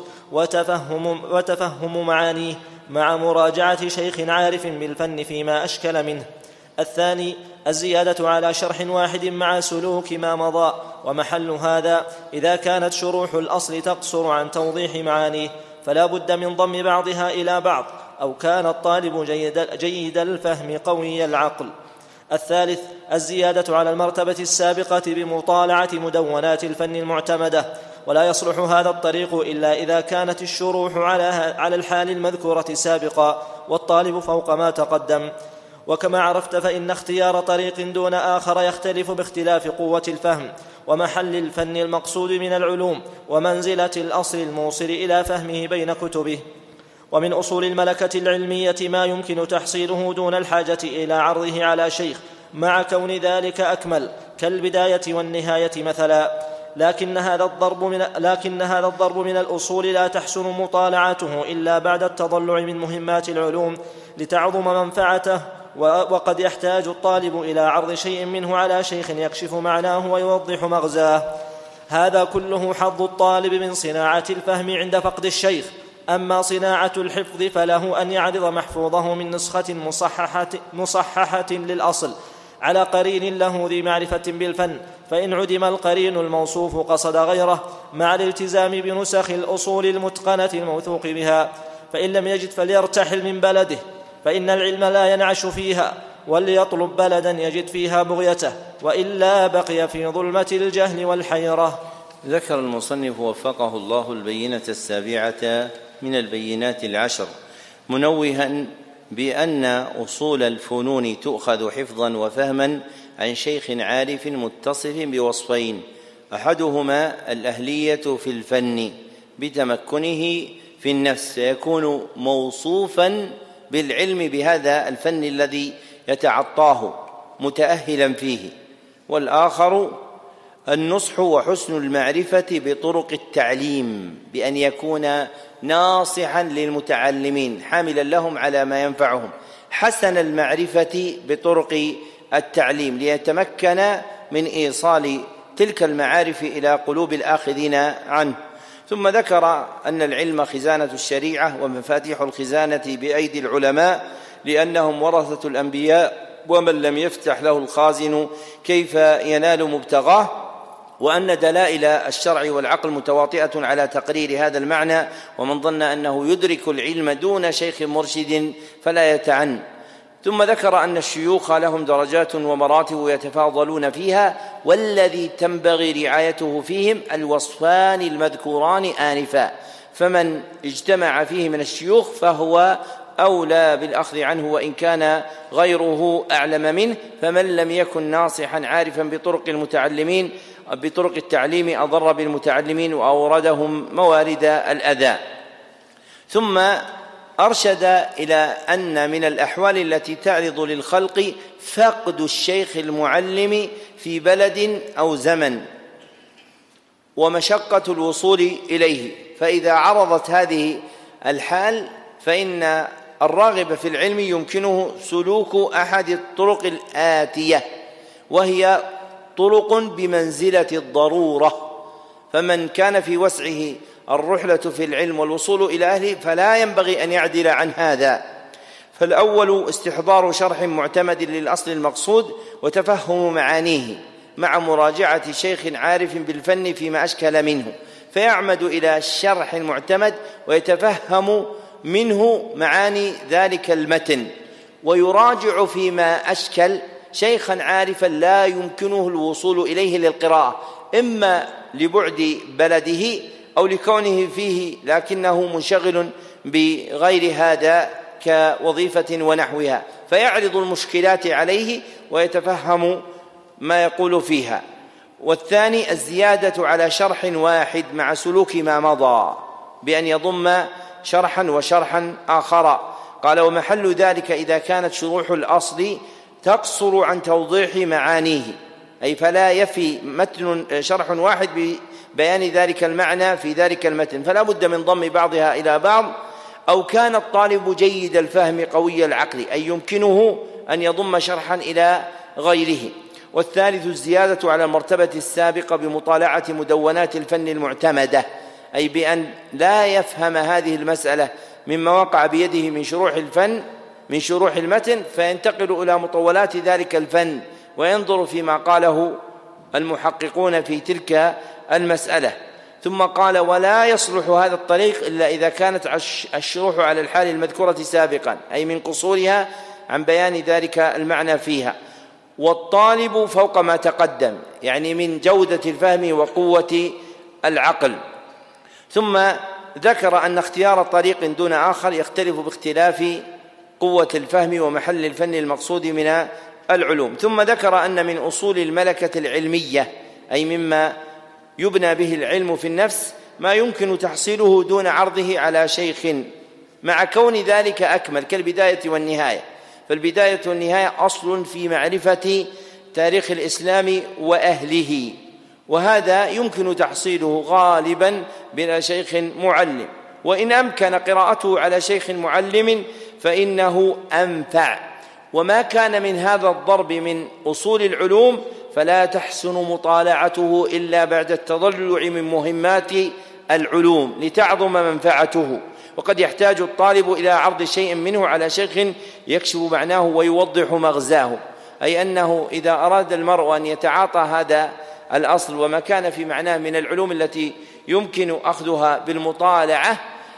[SPEAKER 2] وتفهم معانيه مع مراجعة شيخ عارف بالفن فيما أشكل منه. الثاني الزيادة على شرح واحد مع سلوك ما مضى، ومحل هذا إذا كانت شروح الأصل تقصر عن توضيح معانيه فلا بد من ضم بعضها إلى بعض، أو كان الطالب جيد الفهم قوي العقل. الثالث الزيادة على المرتبة السابقة بمطالعة مدونات الفن المعتمدة، ولا يصلح هذا الطريق إلا إذا كانت الشروح على الحال المذكورة سابقا والطالب فوق ما تقدم. وكما عرفت فإن اختيار طريق دون آخر يختلف باختلاف قوة الفهم ومحل الفن المقصود من العلوم ومنزلة الأصل الموصل إلى فهمه بين كتبه. ومن أصول الملكة العلمية ما يمكن تحصيله دون الحاجة إلى عرضه على شيخ مع كون ذلك أكمل، كالبداية والنهاية مثلا، لكن هذا الضرب من الأصول لا تحسن مطالعته إلا بعد التضلع من مهمات العلوم لتعظم منفعته، وقد يحتاج الطالب إلى عرض شيء منه على شيخ يكشف معناه ويوضح مغزاه. هذا كله حظ الطالب من صناعة الفهم عند فقد الشيخ. أما صناعة الحفظ فله أن يعرض محفوظه من نسخة مصححة للأصل على قرين له ذي معرفة بالفن، فإن عدم القرين الموصوف قصد غيره مع الالتزام بنسخ الأصول المتقنة الموثوق بها، فإن لم يجد فليرتحل من بلده، فإن العلم لا ينعش فيها، وليطلب بلدا يجد فيها بغيته، وإلا بقي في ظلمة الجهل والحيرة.
[SPEAKER 1] ذكر المصنف وفقه الله البينة السابعة من البينات العشر، منوها بأن أصول الفنون تؤخذ حفظا وفهما عن شيخ عارف متصف بوصفين: أحدهما الأهلية في الفن بتمكنه في النفس فيكون موصوفا بالعلم بهذا الفن الذي يتعطاه متأهلا فيه، والآخر النصح وحسن المعرفة بطرق التعليم بأن يكون ناصحا للمتعلمين حاملا لهم على ما ينفعهم، حسن المعرفة بطرق التعليم ليتمكن من إيصال تلك المعارف إلى قلوب الآخذين عنه. ثم ذكر أن العلم خزانة الشريعة ومفاتيح الخزانة بأيدي العلماء لأنهم ورثة الأنبياء، ومن لم يفتح له الخازن كيف ينال مبتغاه، وأن دلائل الشرع والعقل متواطئة على تقرير هذا المعنى، ومن ظن أنه يدرك العلم دون شيخ مرشد فلا يتعن. ثم ذكر أن الشيوخ لهم درجات ومراتب يتفاضلون فيها، والذي تنبغي رعايته فيهم الوصفان المذكوران آنفا، فمن اجتمع فيه من الشيوخ فهو أولى بالأخذ عنه وإن كان غيره أعلم منه، فمن لم يكن ناصحا عارفا بطرق التعليم أضر بالمتعلمين وأوردهم موارد الأذى. ثم أرشد إلى أن من الأحوال التي تعرض للخلق فقد الشيخ المعلم في بلد أو زمن ومشقة الوصول إليه، فإذا عرضت هذه الحال فإن الراغب في العلم يمكنه سلوك أحد الطرق الآتية، وهي طرق بمنزلة الضرورة، فمن كان في وسعه الرحلة في العلم والوصول إلى أهله فلا ينبغي أن يعدل عن هذا. فالأول استحضار شرح معتمد للأصل المقصود وتفهم معانيه مع مراجعة شيخ عارف بالفن فيما أشكل منه، فيعمد إلى الشرح المعتمد ويتفهم منه معاني ذلك المتن، ويراجع فيما أشكل شيخا عارفا لا يمكنه الوصول إليه للقراءة، إما لبعد بلده أو لكونه فيه لكنه منشغل بغير هذا كوظيفة ونحوها، فيعرض المشكلات عليه ويتفهم ما يقول فيها. والثاني الزيادة على شرح واحد مع سلوك ما مضى بأن يضم شرحا وشرحا آخر،
[SPEAKER 3] قال: ومحل ذلك إذا كانت شروح الأصل تقصر عن توضيح معانيه، أي فلا يفي متن شرح واحد ببيان ذلك المعنى في ذلك المتن، فلا بد من ضم بعضها إلى بعض، أو كان الطالب جيد الفهم قوي العقل، أي يمكنه أن يضم شرحا إلى غيره. والثالث الزيادة على المرتبة السابقة بمطالعة مدونات الفن المعتمدة، أي بأن لا يفهم هذه المسألة مما وقع بيده من شروح المتن، فينتقل إلى مطولات ذلك الفن وينظر فيما قاله المحققون في تلك المسألة. ثم قال: ولا يصلح هذا الطريق إلا إذا كانت الشروح على الحال المذكورة سابقا، أي من قصورها عن بيان ذلك المعنى فيها. والطالب فوق ما تقدم، يعني من جودة الفهم وقوة العقل. ثم ذكر أن اختيار طريق دون آخر يختلف باختلاف قوة الفهم ومحل الفن المقصود من العلوم. ثم ذكر أن من أصول الملكة العلمية، أي مما يبنى به العلم في النفس، ما يمكن تحصيله دون عرضه على شيخ، مع كون ذلك أكمل كالبداية والنهاية. فالبداية والنهاية أصل في معرفة تاريخ الإسلام وأهله، وهذا يمكن تحصيله غالبا بلا شيخ معلم، وإن أمكن قراءته على شيخ معلم فإنه أنفع. وما كان من هذا الضرب من أصول العلوم فلا تحسن مطالعته إلا بعد التضلع من مهمات العلوم لتعظم منفعته. وقد يحتاج الطالب إلى عرض شيء منه على شيخ يكشف معناه ويوضح مغزاه، أي أنه إذا أراد المرء أن يتعاطى هذا الأصل وما كان في معناه من العلوم التي يمكن أخذها بالمطالعة،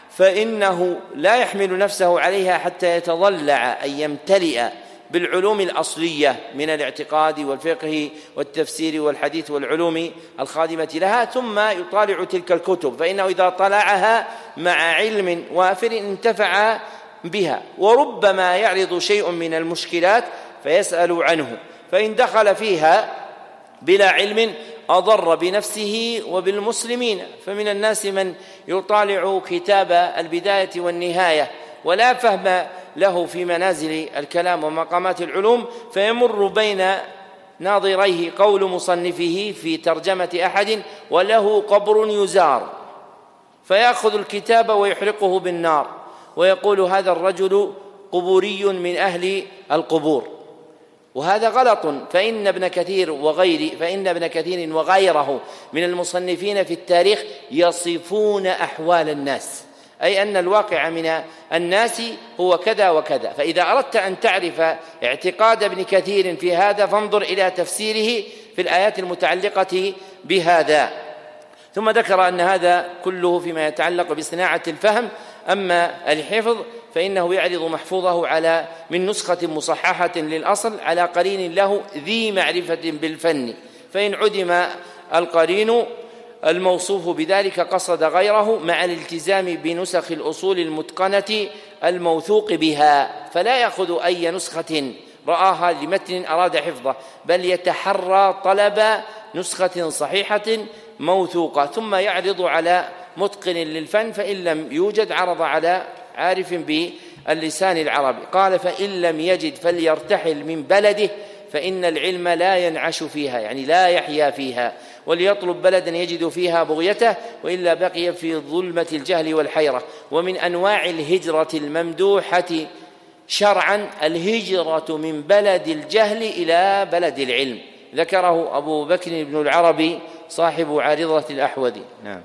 [SPEAKER 3] فإنه لا يحمل نفسه عليها حتى يتضلع أن يمتلئ بالعلوم الأصلية من الاعتقاد والفقه والتفسير والحديث والعلوم الخادمة لها، ثم يطالع تلك الكتب، فإنه إذا طلعها مع علم وافر انتفع بها. وربما يعرض شيء من المشكلات فيسأل عنه، فإن دخل فيها بلا علم أضر بنفسه وبالمسلمين. فمن الناس من يطالع كتاب البداية والنهاية ولا فهم له في منازل الكلام ومقامات العلوم، فيمر بين ناظريه قول مصنفه في ترجمة أحد وله قبر يزار، فيأخذ الكتاب ويحرقه بالنار ويقول: هذا الرجل قبوري من أهل القبور. وهذا غلط، فإن ابن كثير وغيره من المصنفين في التاريخ يصفون أحوال الناس، أي أن الواقع من الناس هو كذا وكذا. فإذا أردت أن تعرف اعتقاد ابن كثير في هذا فانظر إلى تفسيره في الآيات المتعلقة بهذا. ثم ذكر أن هذا كله فيما يتعلق بصناعة الفهم. أما الحفظ فإنه يعرض محفوظه على من نسخة مصححة للأصل على قرين له ذي معرفة بالفن، فإن عدم القرين الموصوف بذلك قصد غيره مع الالتزام بنسخ الأصول المتقنة الموثوق بها، فلا يأخذ أي نسخة رآها لمتن أراد حفظه، بل يتحرى طلب نسخة صحيحة موثوقة، ثم يعرض على متقن للفن، فإن لم يوجد عرض على عارف باللسان العربي. قال: فإن لم يجد فليرتحل من بلده، فإن العلم لا ينعش فيها، يعني لا يحيا فيها، وليطلب بلدا يجد فيها بغيته، وإلا بقي في ظلمة الجهل والحيرة. ومن أنواع الهجرة الممدوحة شرعا الهجرة من بلد الجهل إلى بلد العلم، ذكره أبو بكر بن العربي صاحب عارضة الأحوذي. نعم.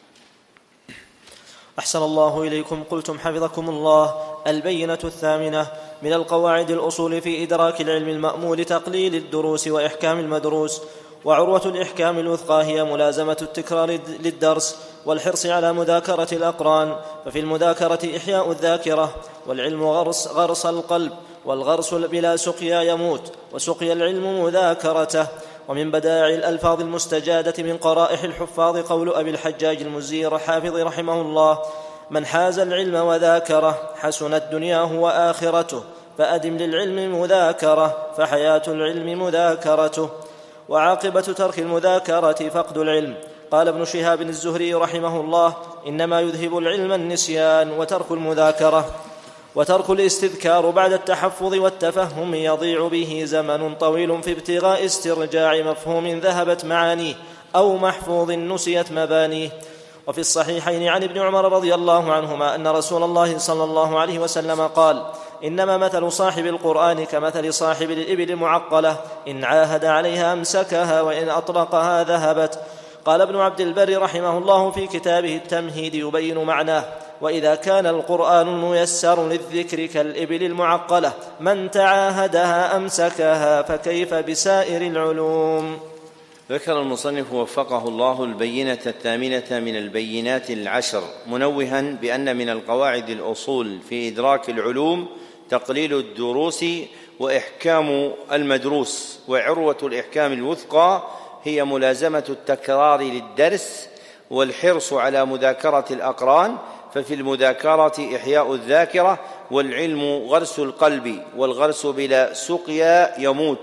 [SPEAKER 2] أحسن الله إليكم. قلتم حفظكم الله: البينة الثامنة من القواعد الأصول في إدراك العلم المأمول تقليل الدروس وإحكام المدروس. وعروة الإحكام الوثقى هي ملازمة التكرار للدرس والحرص على مذاكرة الأقران، ففي المذاكرة إحياء الذاكرة، والعلم غرس القلب، والغرس بلا سقيا يموت، وسقي العلم مذاكرته. ومن بدائع الألفاظ المستجادة من قرائح الحفاظ قول أبي الحجاج المزي حافظ رحمه الله: من حاز العلم وذاكره حسنت دنياه وآخرته، فأدم للعلم مذاكرة، فحياة العلم مذاكرته. وعاقبة ترك المذاكرة فقد العلم. قال ابن شهاب الزهري رحمه الله: إنما يذهب العلم النسيان وترك المذاكرة. وترك الاستذكار بعد التحفظ والتفهم يضيع به زمن طويل في ابتغاء استرجاع مفهوم ذهبت معانيه أو محفوظ نسيت مبانيه. وفي الصحيحين عن ابن عمر رضي الله عنهما أن رسول الله صلى الله عليه وسلم قال: إنما مثل صاحب القرآن كمثل صاحب الإبل المعقلة، إن عاهد عليها أمسكها وإن أطلقها ذهبت. قال ابن عبد البر رحمه الله في كتابه التمهيد يبين معناه: وإذا كان القرآن الميسر للذكر كالإبل المعقلة من تعاهدها أمسكها فكيف بسائر العلوم.
[SPEAKER 1] ذكر المصنف وفقه الله البينة الثامنة من البينات العشر، منوها بأن من القواعد الأصول في إدراك العلوم تقليل الدروس وإحكام المدروس، وعروة الإحكام الوثقى هي ملازمة التكرار للدرس والحرص على مذاكرة الأقران، ففي المذاكرة إحياء الذاكرة، والعلم غرس القلب، والغرس بلا سقيا يموت،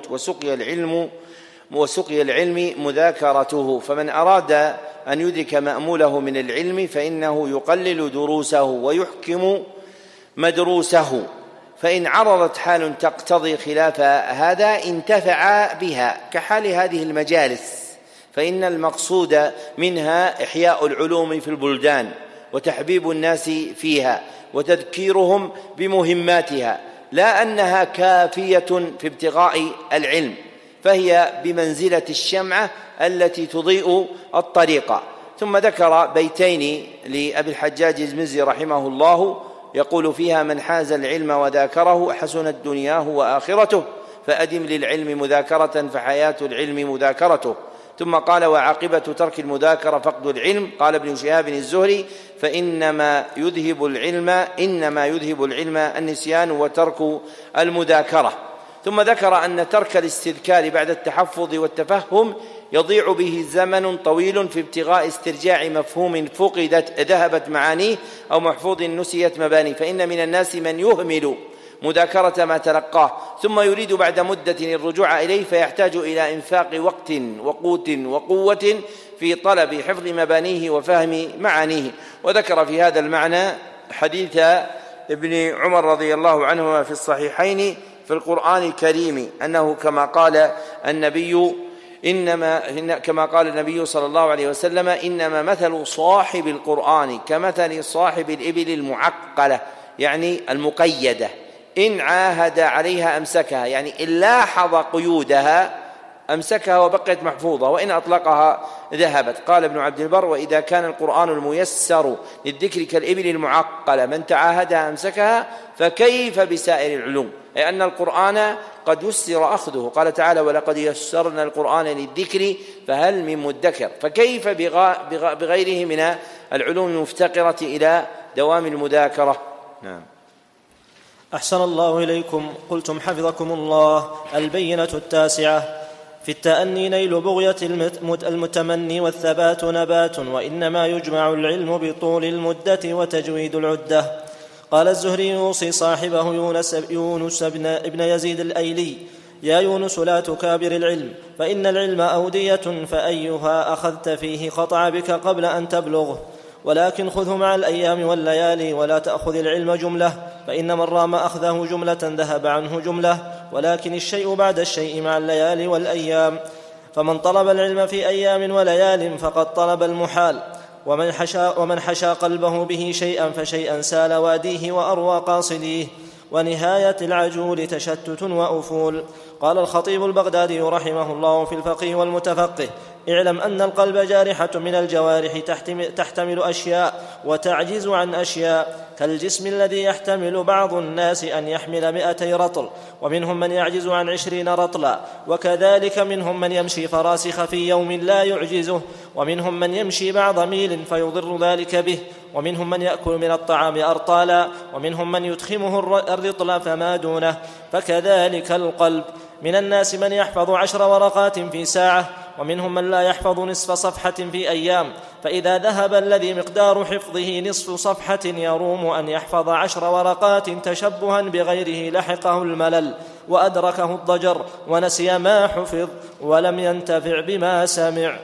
[SPEAKER 1] وسقي العلم مذاكرته. فمن أراد أن يدرك مأموله من العلم فإنه يقلل دروسه ويحكم مدروسه، فإن عرضت حال تقتضي خلاف هذا انتفع بها، كحال هذه المجالس، فإن المقصود منها إحياء العلوم في البلدان وتحبيب الناس فيها وتذكيرهم بمهماتها، لا أنها كافية في ابتغاء العلم، فهي بمنزلة الشمعة التي تضيء الطريق. ثم ذكر بيتين لأبي الحجاج المزي رحمه الله يقول فيها: من حاز العلم وذاكره حسنت دنياه وآخرته، فأدم للعلم مذاكرة فحياة العلم مذاكرته. ثم قال: وعاقبة ترك المذاكرة فقد العلم. قال ابن شهاب الزهري: فإنما يذهب العلم النسيان وترك المذاكرة. ثم ذكر أن ترك الاستذكار بعد التحفظ والتفهم يضيع به زمن طويل في ابتغاء استرجاع مفهوم فقدت ذهبت معانيه أو محفوظ نسيت مبانيه، فإن من الناس من يهمل مذاكرة ما تلقاه ثم يريد بعد مدة الرجوع إليه، فيحتاج إلى إنفاق وقت وقوت وقوة في طلب حفظ مبانيه وفهم معانيه. وذكر في هذا المعنى حديث ابن عمر رضي الله عنهما في الصحيحين في القرآن الكريم أنه كما قال النبي صلى الله عليه وسلم: إنما مثل صاحب القرآن كمثل صاحب الإبل المعقلة، يعني المقيدة، إن عاهد عليها أمسكها، يعني إن لاحظ قيودها أمسكها وبقيت محفوظة، وإن أطلقها ذهبت. قال ابن عبد البر: وإذا كان القرآن الميسر للذكر كالإبل المعقلة من تعاهدها أمسكها فكيف بسائر العلوم، أي أن القرآن قد يسر أخذه. قال تعالى: ولقد يسرنا القرآن للذكر فهل من مدكر، فكيف بغيره من العلوم المفتقرة إلى دوام المذاكرة. نعم.
[SPEAKER 2] أحسن الله إليكم. قلتم حفظكم الله: البينة التاسعة: في التأني نيل بغية المتمني والثبات نبات، وإنما يجمع العلم بطول المدة وتجويد العدة. قال الزهري يوصي صاحبه يونس ابن يزيد الأيلي: يا يونس لا تكابر العلم، فإن العلم أودية، فأيها أخذت فيه قطع بك قبل أن تبلغه، ولكن خذه مع الأيام والليالي، ولا تأخذ العلم جملة، فإن من رام أخذه جملة ذهب عنه جملة، ولكن الشيء بعد الشيء مع الليالي والأيام. فمن طلب العلم في أيام وليال فقد طلب المحال، ومن حشى قلبه به شيئا فشيئا سال واديه وأروى قاصديه، ونهاية العجول تشتت وأفول. قال الخطيب البغدادي رحمه الله في الفقيه والمتفقه: اعلم أن القلب جارحة من الجوارح تحتمل أشياء وتعجز عن أشياء، كالجسم الذي يحتمل بعض الناس أن يحمل 200 رطل، ومنهم من يعجز عن 20 رطلا، وكذلك منهم من يمشي فراسخ في يوم لا يعجزه، ومنهم من يمشي بعض ميل فيضر ذلك به، ومنهم من يأكل من الطعام أرطالا، ومنهم من يدخمه الرطل فما دونه. فكذلك القلب، من الناس من يحفظ 10 ورقات في ساعة، ومنهم من لا يحفظ نصف صفحة في أيام، فإذا ذهب الذي مقدار حفظه نصف صفحة يروم أن يحفظ 10 ورقات تشبها بغيره لحقه الملل وأدركه الضجر ونسي ما حفظ ولم ينتفع بما سمع.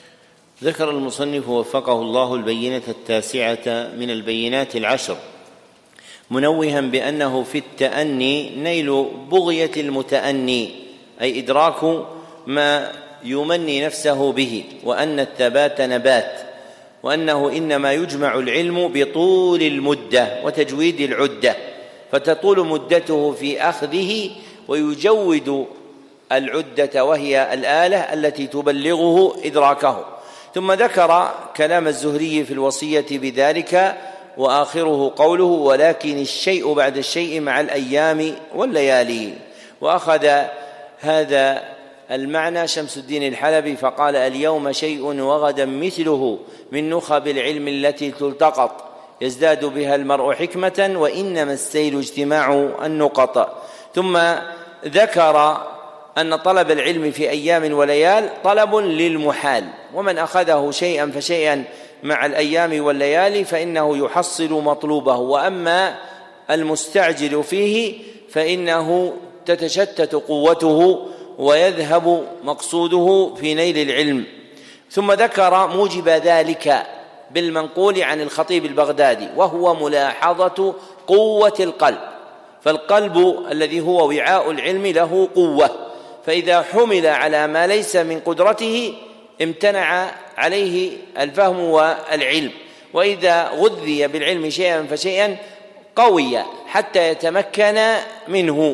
[SPEAKER 1] ذكر المصنف وفقه الله البينة التاسعة من البينات العشر، منوها بأنه في التأني نيل بغية المتأني، أي إدراك ما يمني نفسه به، وأن الثبات نبات، وأنه إنما يجمع العلم بطول المدة وتجويد العدة، فتطول مدته في أخذه ويجود العدة وهي الآلة التي تبلغه إدراكه. ثم ذكر كلام الزهري في الوصية بذلك، وآخره قوله: ولكن الشيء بعد الشيء مع الأيام والليالي. وأخذ هذا المعنى شمس الدين الحلبي فقال: اليوم شيء وغدا مثله من نخب العلم التي تلتقط، يزداد بها المرء حكمة، وإنما السيل اجتماع النقط. ثم ذكر أن طلب العلم في أيام وليال طلب للمحال، ومن أخذه شيئا فشيئا مع الأيام والليالي فإنه يحصل مطلوبه، وأما المستعجل فيه فإنه تتشتت قوته ويذهب مقصوده في نيل العلم. ثم ذكر موجب ذلك بالمنقول عن الخطيب البغدادي، وهو ملاحظة قوة القلب، فالقلب الذي هو وعاء العلم له قوة، فإذا حمل على ما ليس من قدرته امتنع عليه الفهم والعلم، وإذا غذي بالعلم شيئا فشيئا قوي حتى يتمكن منه،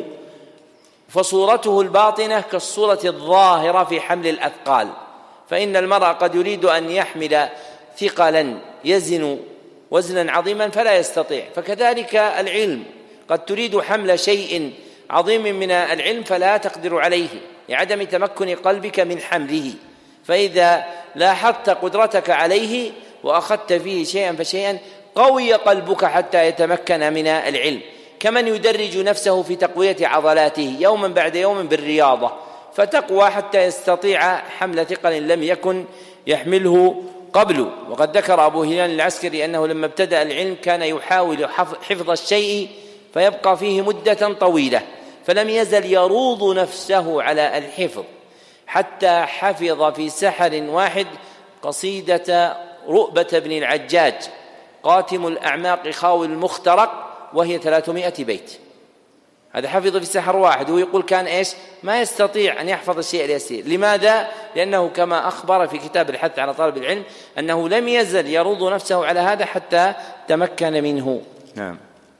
[SPEAKER 1] فصورته الباطنة كالصورة الظاهرة في حمل الأثقال، فإن المرء قد يريد أن يحمل ثقلا يزن وزنا عظيما فلا يستطيع، فكذلك العلم قد تريد حمل شيء عظيم من العلم فلا تقدر عليه لعدم تمكن قلبك من حمله، فإذا لاحظت قدرتك عليه وأخذت فيه شيئا فشيئا قوي قلبك حتى يتمكن من العلم، كمن يدرج نفسه في تقوية عضلاته يوما بعد يوم بالرياضة، فتقوى حتى يستطيع حمل ثقل لم يكن يحمله قبل. وقد ذكر أبو هلال العسكري أنه لما ابتدأ العلم كان يحاول حفظ الشيء فيبقى فيه مدة طويلة، فلم يزل يروض نفسه على الحفظ حتى حفظ في سحر واحد قصيدة رؤبة بن العجاج قاتم الأعماق خاوي المخترق، وهي 300 بيت. هذا حفظ في سحر واحد، ويقول كان ما يستطيع أن يحفظ الشيء اليسير. لماذا؟ لأنه كما أخبر في كتاب الحث على طلب العلم أنه لم يزل يروض نفسه على هذا حتى تمكن منه. نعم.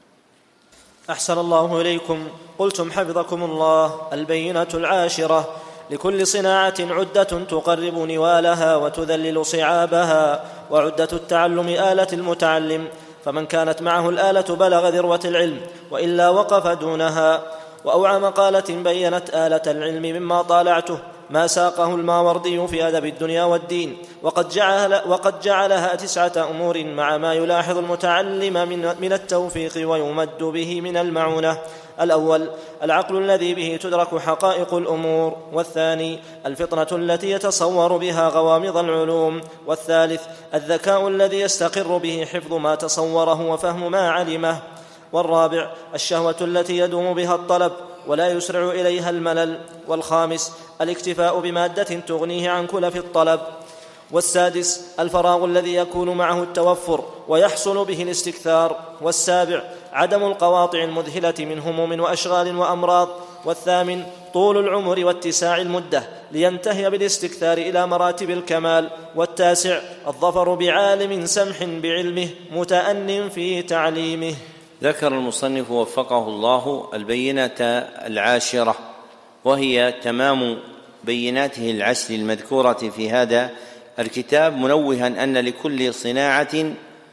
[SPEAKER 2] أحسن الله إليكم. قلتم حفظكم الله: البينة العاشرة: لكل صناعة عدة تقرب نوالها وتذلل صعابها، وعدة التعلم آلة المتعلم، فمن كانت معه الآلة بلغ ذروة العلم، وإلا وقف دونها. وأوعى مقالة بينت آلة العلم مما طالعته ما ساقه الماوردي في أدب الدنيا والدين، وقد جعلها 9 أمور مع ما يلاحظ المتعلم من التوفيق ويمد به من المعونة. الأول: العقل الذي به تدرك حقائق الأمور، والثاني: الفطنة التي يتصور بها غوامض العلوم، والثالث: الذكاء الذي يستقر به حفظ ما تصوره وفهم ما علمه، والرابع: الشهوة التي يدوم بها الطلب ولا يسرع إليها الملل، والخامس: الاكتفاء بمادة تغنيه عن كلف الطلب، والسادس: الفراغ الذي يكون معه التوفر ويحصل به الاستكثار، والسابع: عدم القواطع المذهلة من هموم وأشغال وأمراض، والثامن: طول العمر واتساع المدة لينتهي بالاستكثار إلى مراتب الكمال، والتاسع: الظفر بعالم سمح بعلمه متأن في تعليمه.
[SPEAKER 1] ذكر المصنف وفقه الله البينة العاشرة، وهي تمام بيناته العشر المذكورة في هذا الكتاب، منوها أن لكل صناعة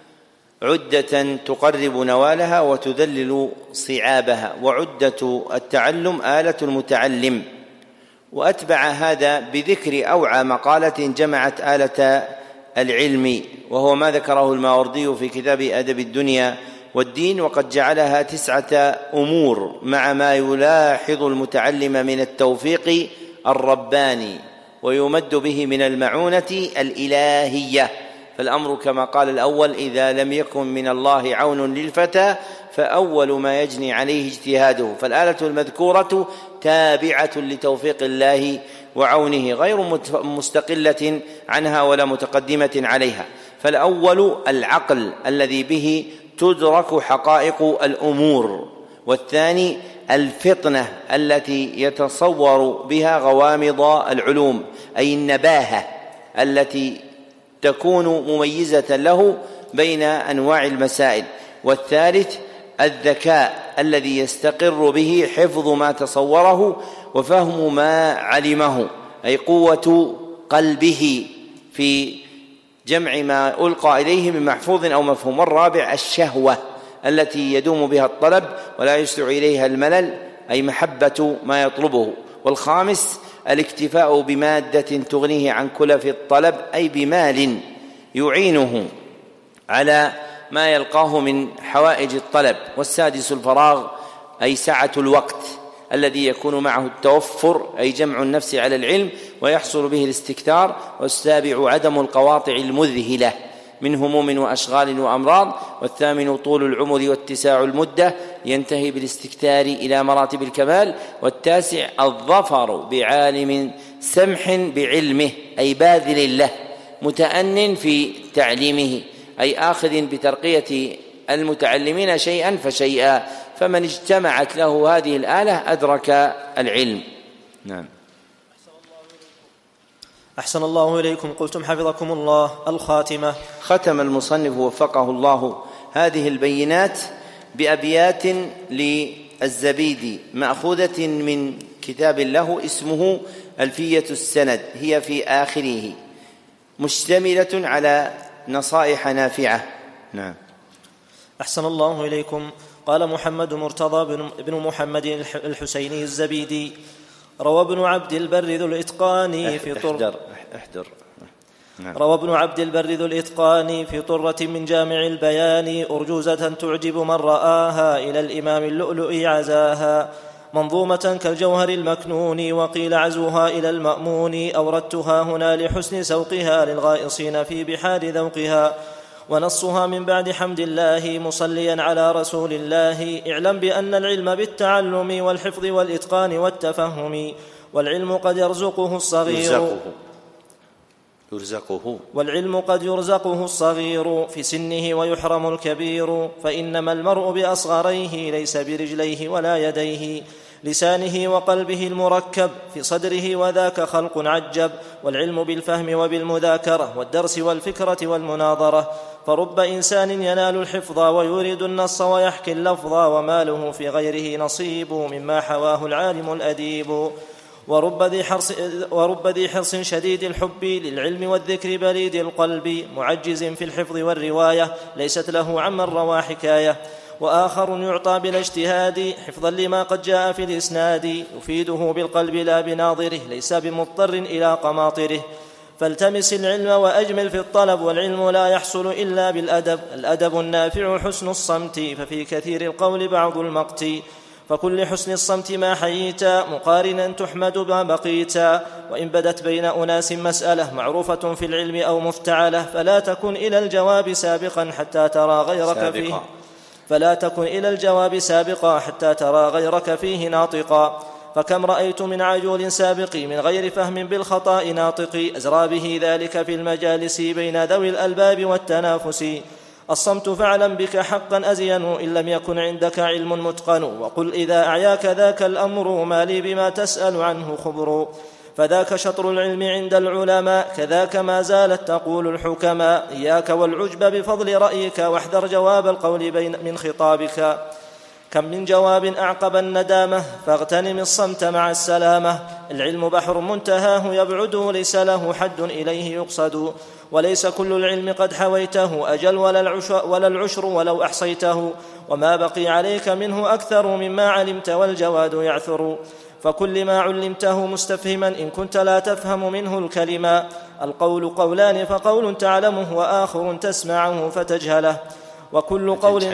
[SPEAKER 1] عدة تقرب نوالها وتذلل صعابها، وعدة التعلم آلة المتعلم. وأتبع هذا بذكر أوعى مقالة جمعت آلة العلم، وهو ما ذكره الماوردي في كتاب أدب الدنيا والدين، وقد جعلها 9 أمور مع ما يلاحظ المتعلم من التوفيق الرباني ويمد به من المعونة الإلهية. فالأمر كما قال الأول: إذا لم يكن من الله عون للفتى فأول ما يجني عليه اجتهاده. فالآلة المذكورة تابعة لتوفيق الله وعونه، غير مستقلة عنها ولا متقدمة عليها. فالأول العقل الذي به
[SPEAKER 3] تدرك حقائق الأمور، والثاني الفطنة التي يتصور بها غوامض العلوم، أي النباهة التي تكون مميزة له بين أنواع المسائل، والثالث الذكاء الذي يستقر به حفظ ما تصوره وفهم ما علمه، أي قوة قلبه في جمع ما ألقى إليه من محفوظ أو مفهوم. والرابع الشهوة التي يدوم بها الطلب ولا يسرع إليها الملل، أي محبة ما يطلبه. والخامس الاكتفاء بمادة تغنيه عن كلف الطلب، أي بمال يعينه على ما يلقاه من حوائج الطلب. والسادس الفراغ، أي سعة الوقت الذي يكون معه التوفر، أي جمع النفس على العلم ويحصل به الاستكثار. والسابع عدم القواطع المذهلة من هموم وأشغال وأمراض. والثامن طول العمر واتساع المدة ينتهي بالاستكثار إلى مراتب الكمال. والتاسع الظفر بعالم سمح بعلمه، أي باذل له متأن في تعليمه، أي آخذ بترقية المتعلمين شيئا فشيئا، فمن اجتمعت له هذه الآلة أدرك العلم. نعم.
[SPEAKER 2] أحسن الله إليكم. قلتم حفظكم الله الخاتمة.
[SPEAKER 3] ختم المصنف وفقه الله هذه البينات بأبيات للزبيدي مأخوذة من كتاب له اسمه ألفية السند، هي في آخره مشتملة على نصائح نافعة. نعم.
[SPEAKER 2] أحسن الله إليكم. قال محمد مرتضى بن محمد الحسيني الزبيدي: روى ابن عبد البر ذو الإتقان في روى ابن عبد البر ذو الإتقان في طرة من جامع البيان أرجوزة تعجب من رآها إلى الإمام اللؤلؤ عزاها، منظومة كالجوهر المكنون وقيل عزوها إلى المأمون، أوردتها هنا لحسن سوقها للغائصين في بحار ذوقها، ونصها من بعد حمد الله مصليا على رسول الله. اعلم بأن العلم بالتعلم والحفظ والإتقان والتفهم، والعلم قد يرزقه الصغير في سنه ويحرم الكبير، فإنما المرء بأصغريه ليس برجليه ولا يديه، لسانه وقلبه المركب في صدره، وذاك خلق عجب. والعلم بالفهم وبالمذاكرة والدرس والفكرة والمناظرة، فرب إنسان ينال الحفظ ويورد النص ويحكي اللفظ، وما له في غيره نصيب مما حواه العالم الأديب. ورب ذي حرص شديد الحب للعلم والذكر بليد القلب، معجز في الحفظ والرواية ليست له عمن روى حكاية، وآخر يعطى بلا اجتهاد حفظا لما قد جاء في الإسناد، يفيده بالقلب لا بناظره ليس بمضطر إلى قماطره. فالتمس العلم وأجمل في الطلب، والعلم لا يحصل إلا بالأدب، الأدب النافع حسن الصمت، ففي كثير القول بعض المقت، فكل حسن الصمت ما حييت مقارنا تحمد ما بقيت، وإن بدت بين أناس مسألة معروفة في العلم أو مفتعلة، فلا تكن إلى الجواب سابقا حتى ترى غيرك فيه ناطقا. فكم رأيت من عجول سابق من غير فهم بالخطأ ناطق، أزرى به ذلك في المجالس بين ذوي الألباب والتنافس. الصمت فاعلم بك حقا أزين إن لم يكن عندك علم متقن، وقل إذا أعياك ذاك الأمر ما لي بما تسأل عنه خبر، فذاك شطر العلم عند العلماء كذاك ما زالت تقول الحكماء. إياك والعجب بفضل رأيك واحذر جواب القول من خطابك، كم من جواب أعقب الندامة فاغتنم الصمت مع السلامة. العلم بحر منتهاه يبعد ليس له حد إليه يقصد، وليس كل العلم قد حويته أجل ولا العشر ولو أحصيته، وما بقي عليك منه أكثر مما علمت والجواد يعثر. فكل ما علمته مستفهما إن كنت لا تفهم منه الكلمة. القول قولان فقول تعلمه وآخر تسمعه فتجهله، وكل قول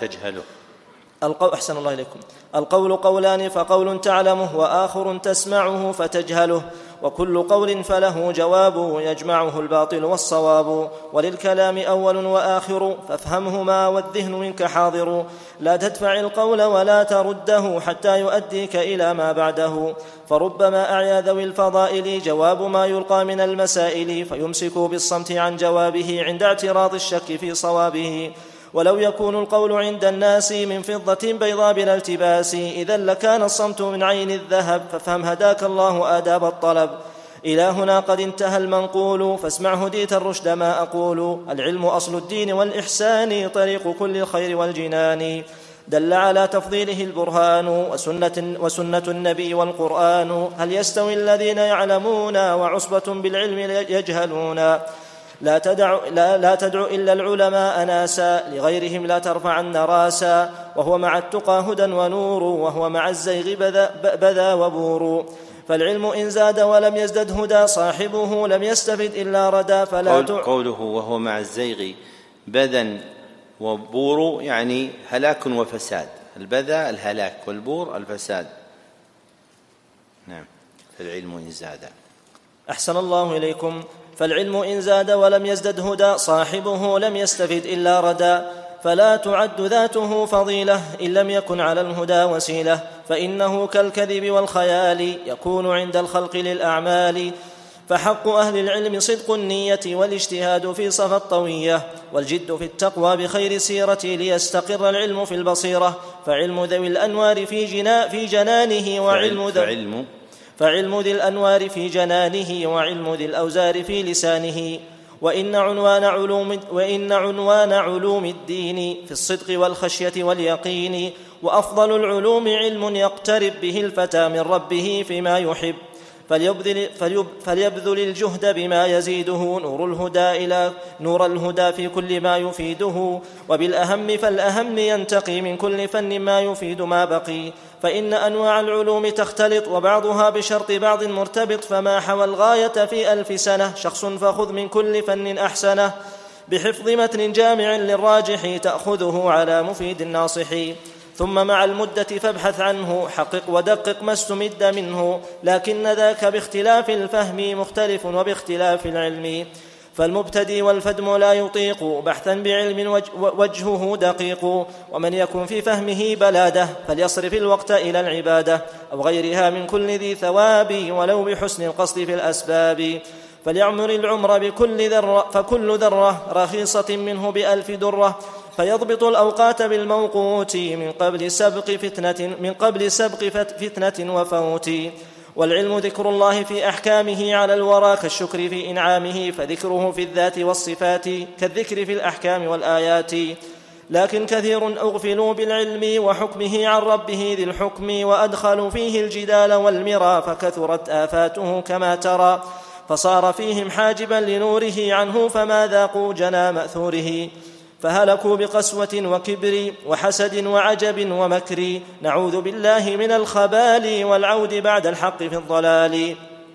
[SPEAKER 2] أحسن الله إليكم. القول قولان فقول تعلمه وآخر تسمعه فتجهله، وكل قول فله جواب يجمعه الباطل والصواب. وللكلام أول وآخر فافهمهما والذهن منك حاضر، لا تدفع القول ولا ترده حتى يؤديك إلى ما بعده. فربما أعيا ذوي الفضائل جواب ما يلقى من المسائل، فيمسكوا بالصمت عن جوابه عند اعتراض الشك في صوابه. ولو يكون القول عند الناس من فضة بيضاء بلا التباس إذا لكان الصمت من عين الذهب فافهم هداك الله آداب الطلب. إلى هنا قد انتهى المنقول فاسمع هديت الرشد ما أقول. العلم أصل الدين والإحسان طريق كل الخير والجنان. دل على تفضيله البرهان وسنة النبي والقرآن. هل يستوي الذين يعلمون وعصبة بالعلم يجهلون؟ لا تدع إلا العلماء ناسا لغيرهم لا ترفعن راسا. وهو مع التقى هدى ونور وهو مع الزيغ بذا وبور. فالعلم إن زاد ولم يزدد هدى صاحبه لم يستفد إلا ردا.
[SPEAKER 1] قوله وهو مع الزيغ بذا وبور يعني هلاك وفساد. البذا الهلاك والبور الفساد. نعم. فالعلم إن زاد.
[SPEAKER 2] أحسن الله إليكم. فالعلم إن زاد ولم يزدد هدى صاحبه لم يستفد إلا ردا. فلا تعد ذاته فضيلة إن لم يكن على الهدى وسيلة. فإنه كالكذب والخيال يكون عند الخلق للأعمال. فحق أهل العلم صدق النية والاجتهاد في صفى الطوية والجد في التقوى بخير سيرة ليستقر العلم في البصيرة. فعلم ذوي الأنوار في جنانه فعلم ذي الأنوار في جنانه وعلم ذي الأوزار في لسانه. وإن عنوان علوم الدين في الصدق والخشية واليقين. وأفضل العلوم علم يقترب به الفتى من ربه فيما يحب. فليبذل الجهد بما يزيده نور الهدى في كل ما يفيده. وبالأهم فالأهم ينتقي من كل فن ما يفيد ما بقي. فإن أنواع العلوم تختلط وبعضها بشرط بعض مرتبط. فما حوى الغاية في 1000 سنة شخص فخذ من كل فن أحسنه. بحفظ متن جامع للراجح تأخذه على مفيد الناصح. ثم مع المدة فابحث عنه حقق ودقق ما استمد منه. لكن ذاك باختلاف الفهم مختلف وباختلاف العلم. فالمبتدي والفدم لا يطيق بحثا بعلم وجهه دقيق. ومن يكن في فهمه بلادة فليصرف الوقت إلى العبادة أو غيرها من كل ذي ثواب ولو بحسن القصد في الأسباب. فليعمر العمر بكل ذرة فكل ذرة رخيصة منه ب1000 درة. فيضبط الأوقات بالموقوت من قبل سبق فتنة وفوت. والعلم ذكر الله في أحكامه على الورى كالشكر في إنعامه. فذكره في الذات والصفات كالذكر في الأحكام والآيات. لكن كثير أغفلوا بالعلم وحكمه عن ربه ذي الحكم. وأدخلوا فيه الجدال والمرى فكثرت آفاته كما ترى. فصار فيهم حاجبا لنوره عنه فما ذاقوا جنى مأثوره. فهلكوا بقسوة وكبر وحسد وعجب ومكر. نعوذ بالله من الخبال والعود بعد الحق في الضلال.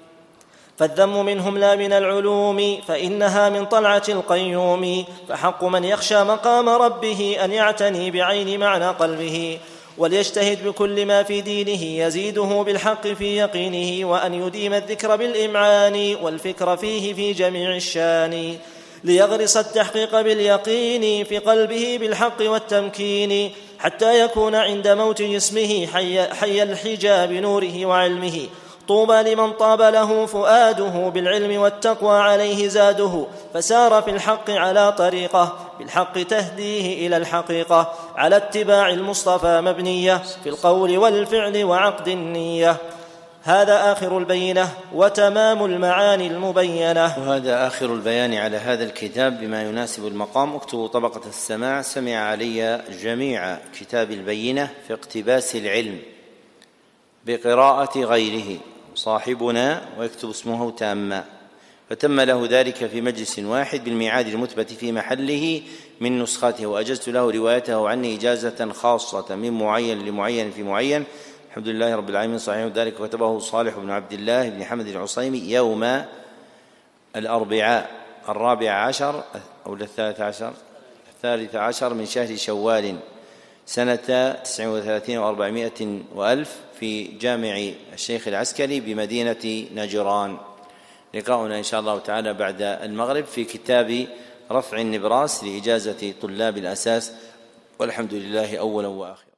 [SPEAKER 2] فالذم منهم لا من العلوم فإنها من طلعة القيوم. فحق من يخشى مقام ربه أن يعتني بعين معنى قلبه. وليجتهد بكل ما في دينه يزيده بالحق في يقينه. وأن يديم الذكر بالإمعان والفكر فيه في جميع الشان. ليغرس التحقيق باليقين في قلبه بالحق والتمكين. حتى يكون عند موت جسمه حي الحجاب نوره وعلمه. طوبى لمن طاب له فؤاده بالعلم والتقوى عليه زاده. فسار في الحق على طريقه بالحق تهديه إلى الحقيقة. على اتباع المصطفى مبنية في القول والفعل وعقد النية. هذا آخر البينة وتمام المعاني المبينة.
[SPEAKER 1] وهذا آخر البيان على هذا الكتاب بما يناسب المقام. اكتبوا طبقة السماع. سمع علي جميع كتاب البينة في اقتباس العلم بقراءة غيره صاحبنا ويكتب اسمه تاما. فتم له ذلك في مجلس واحد بالميعاد المثبت في محله من نسخته. وأجزت له روايته عني إجازة خاصة من معين لمعين في معين. الحمد لله رب العالمين. صحيح ذلك كتبه صالح بن عبد الله بن حمد العصيمي يوم الأربعاء 14 أو 13 من شهر شوال سنة 39 و400 وألف في جامع الشيخ العسكري بمدينة نجران. لقاؤنا إن شاء الله تعالى بعد المغرب في كتاب رفع النبراس لإجازة طلاب الأساس. والحمد لله أولا وآخرا.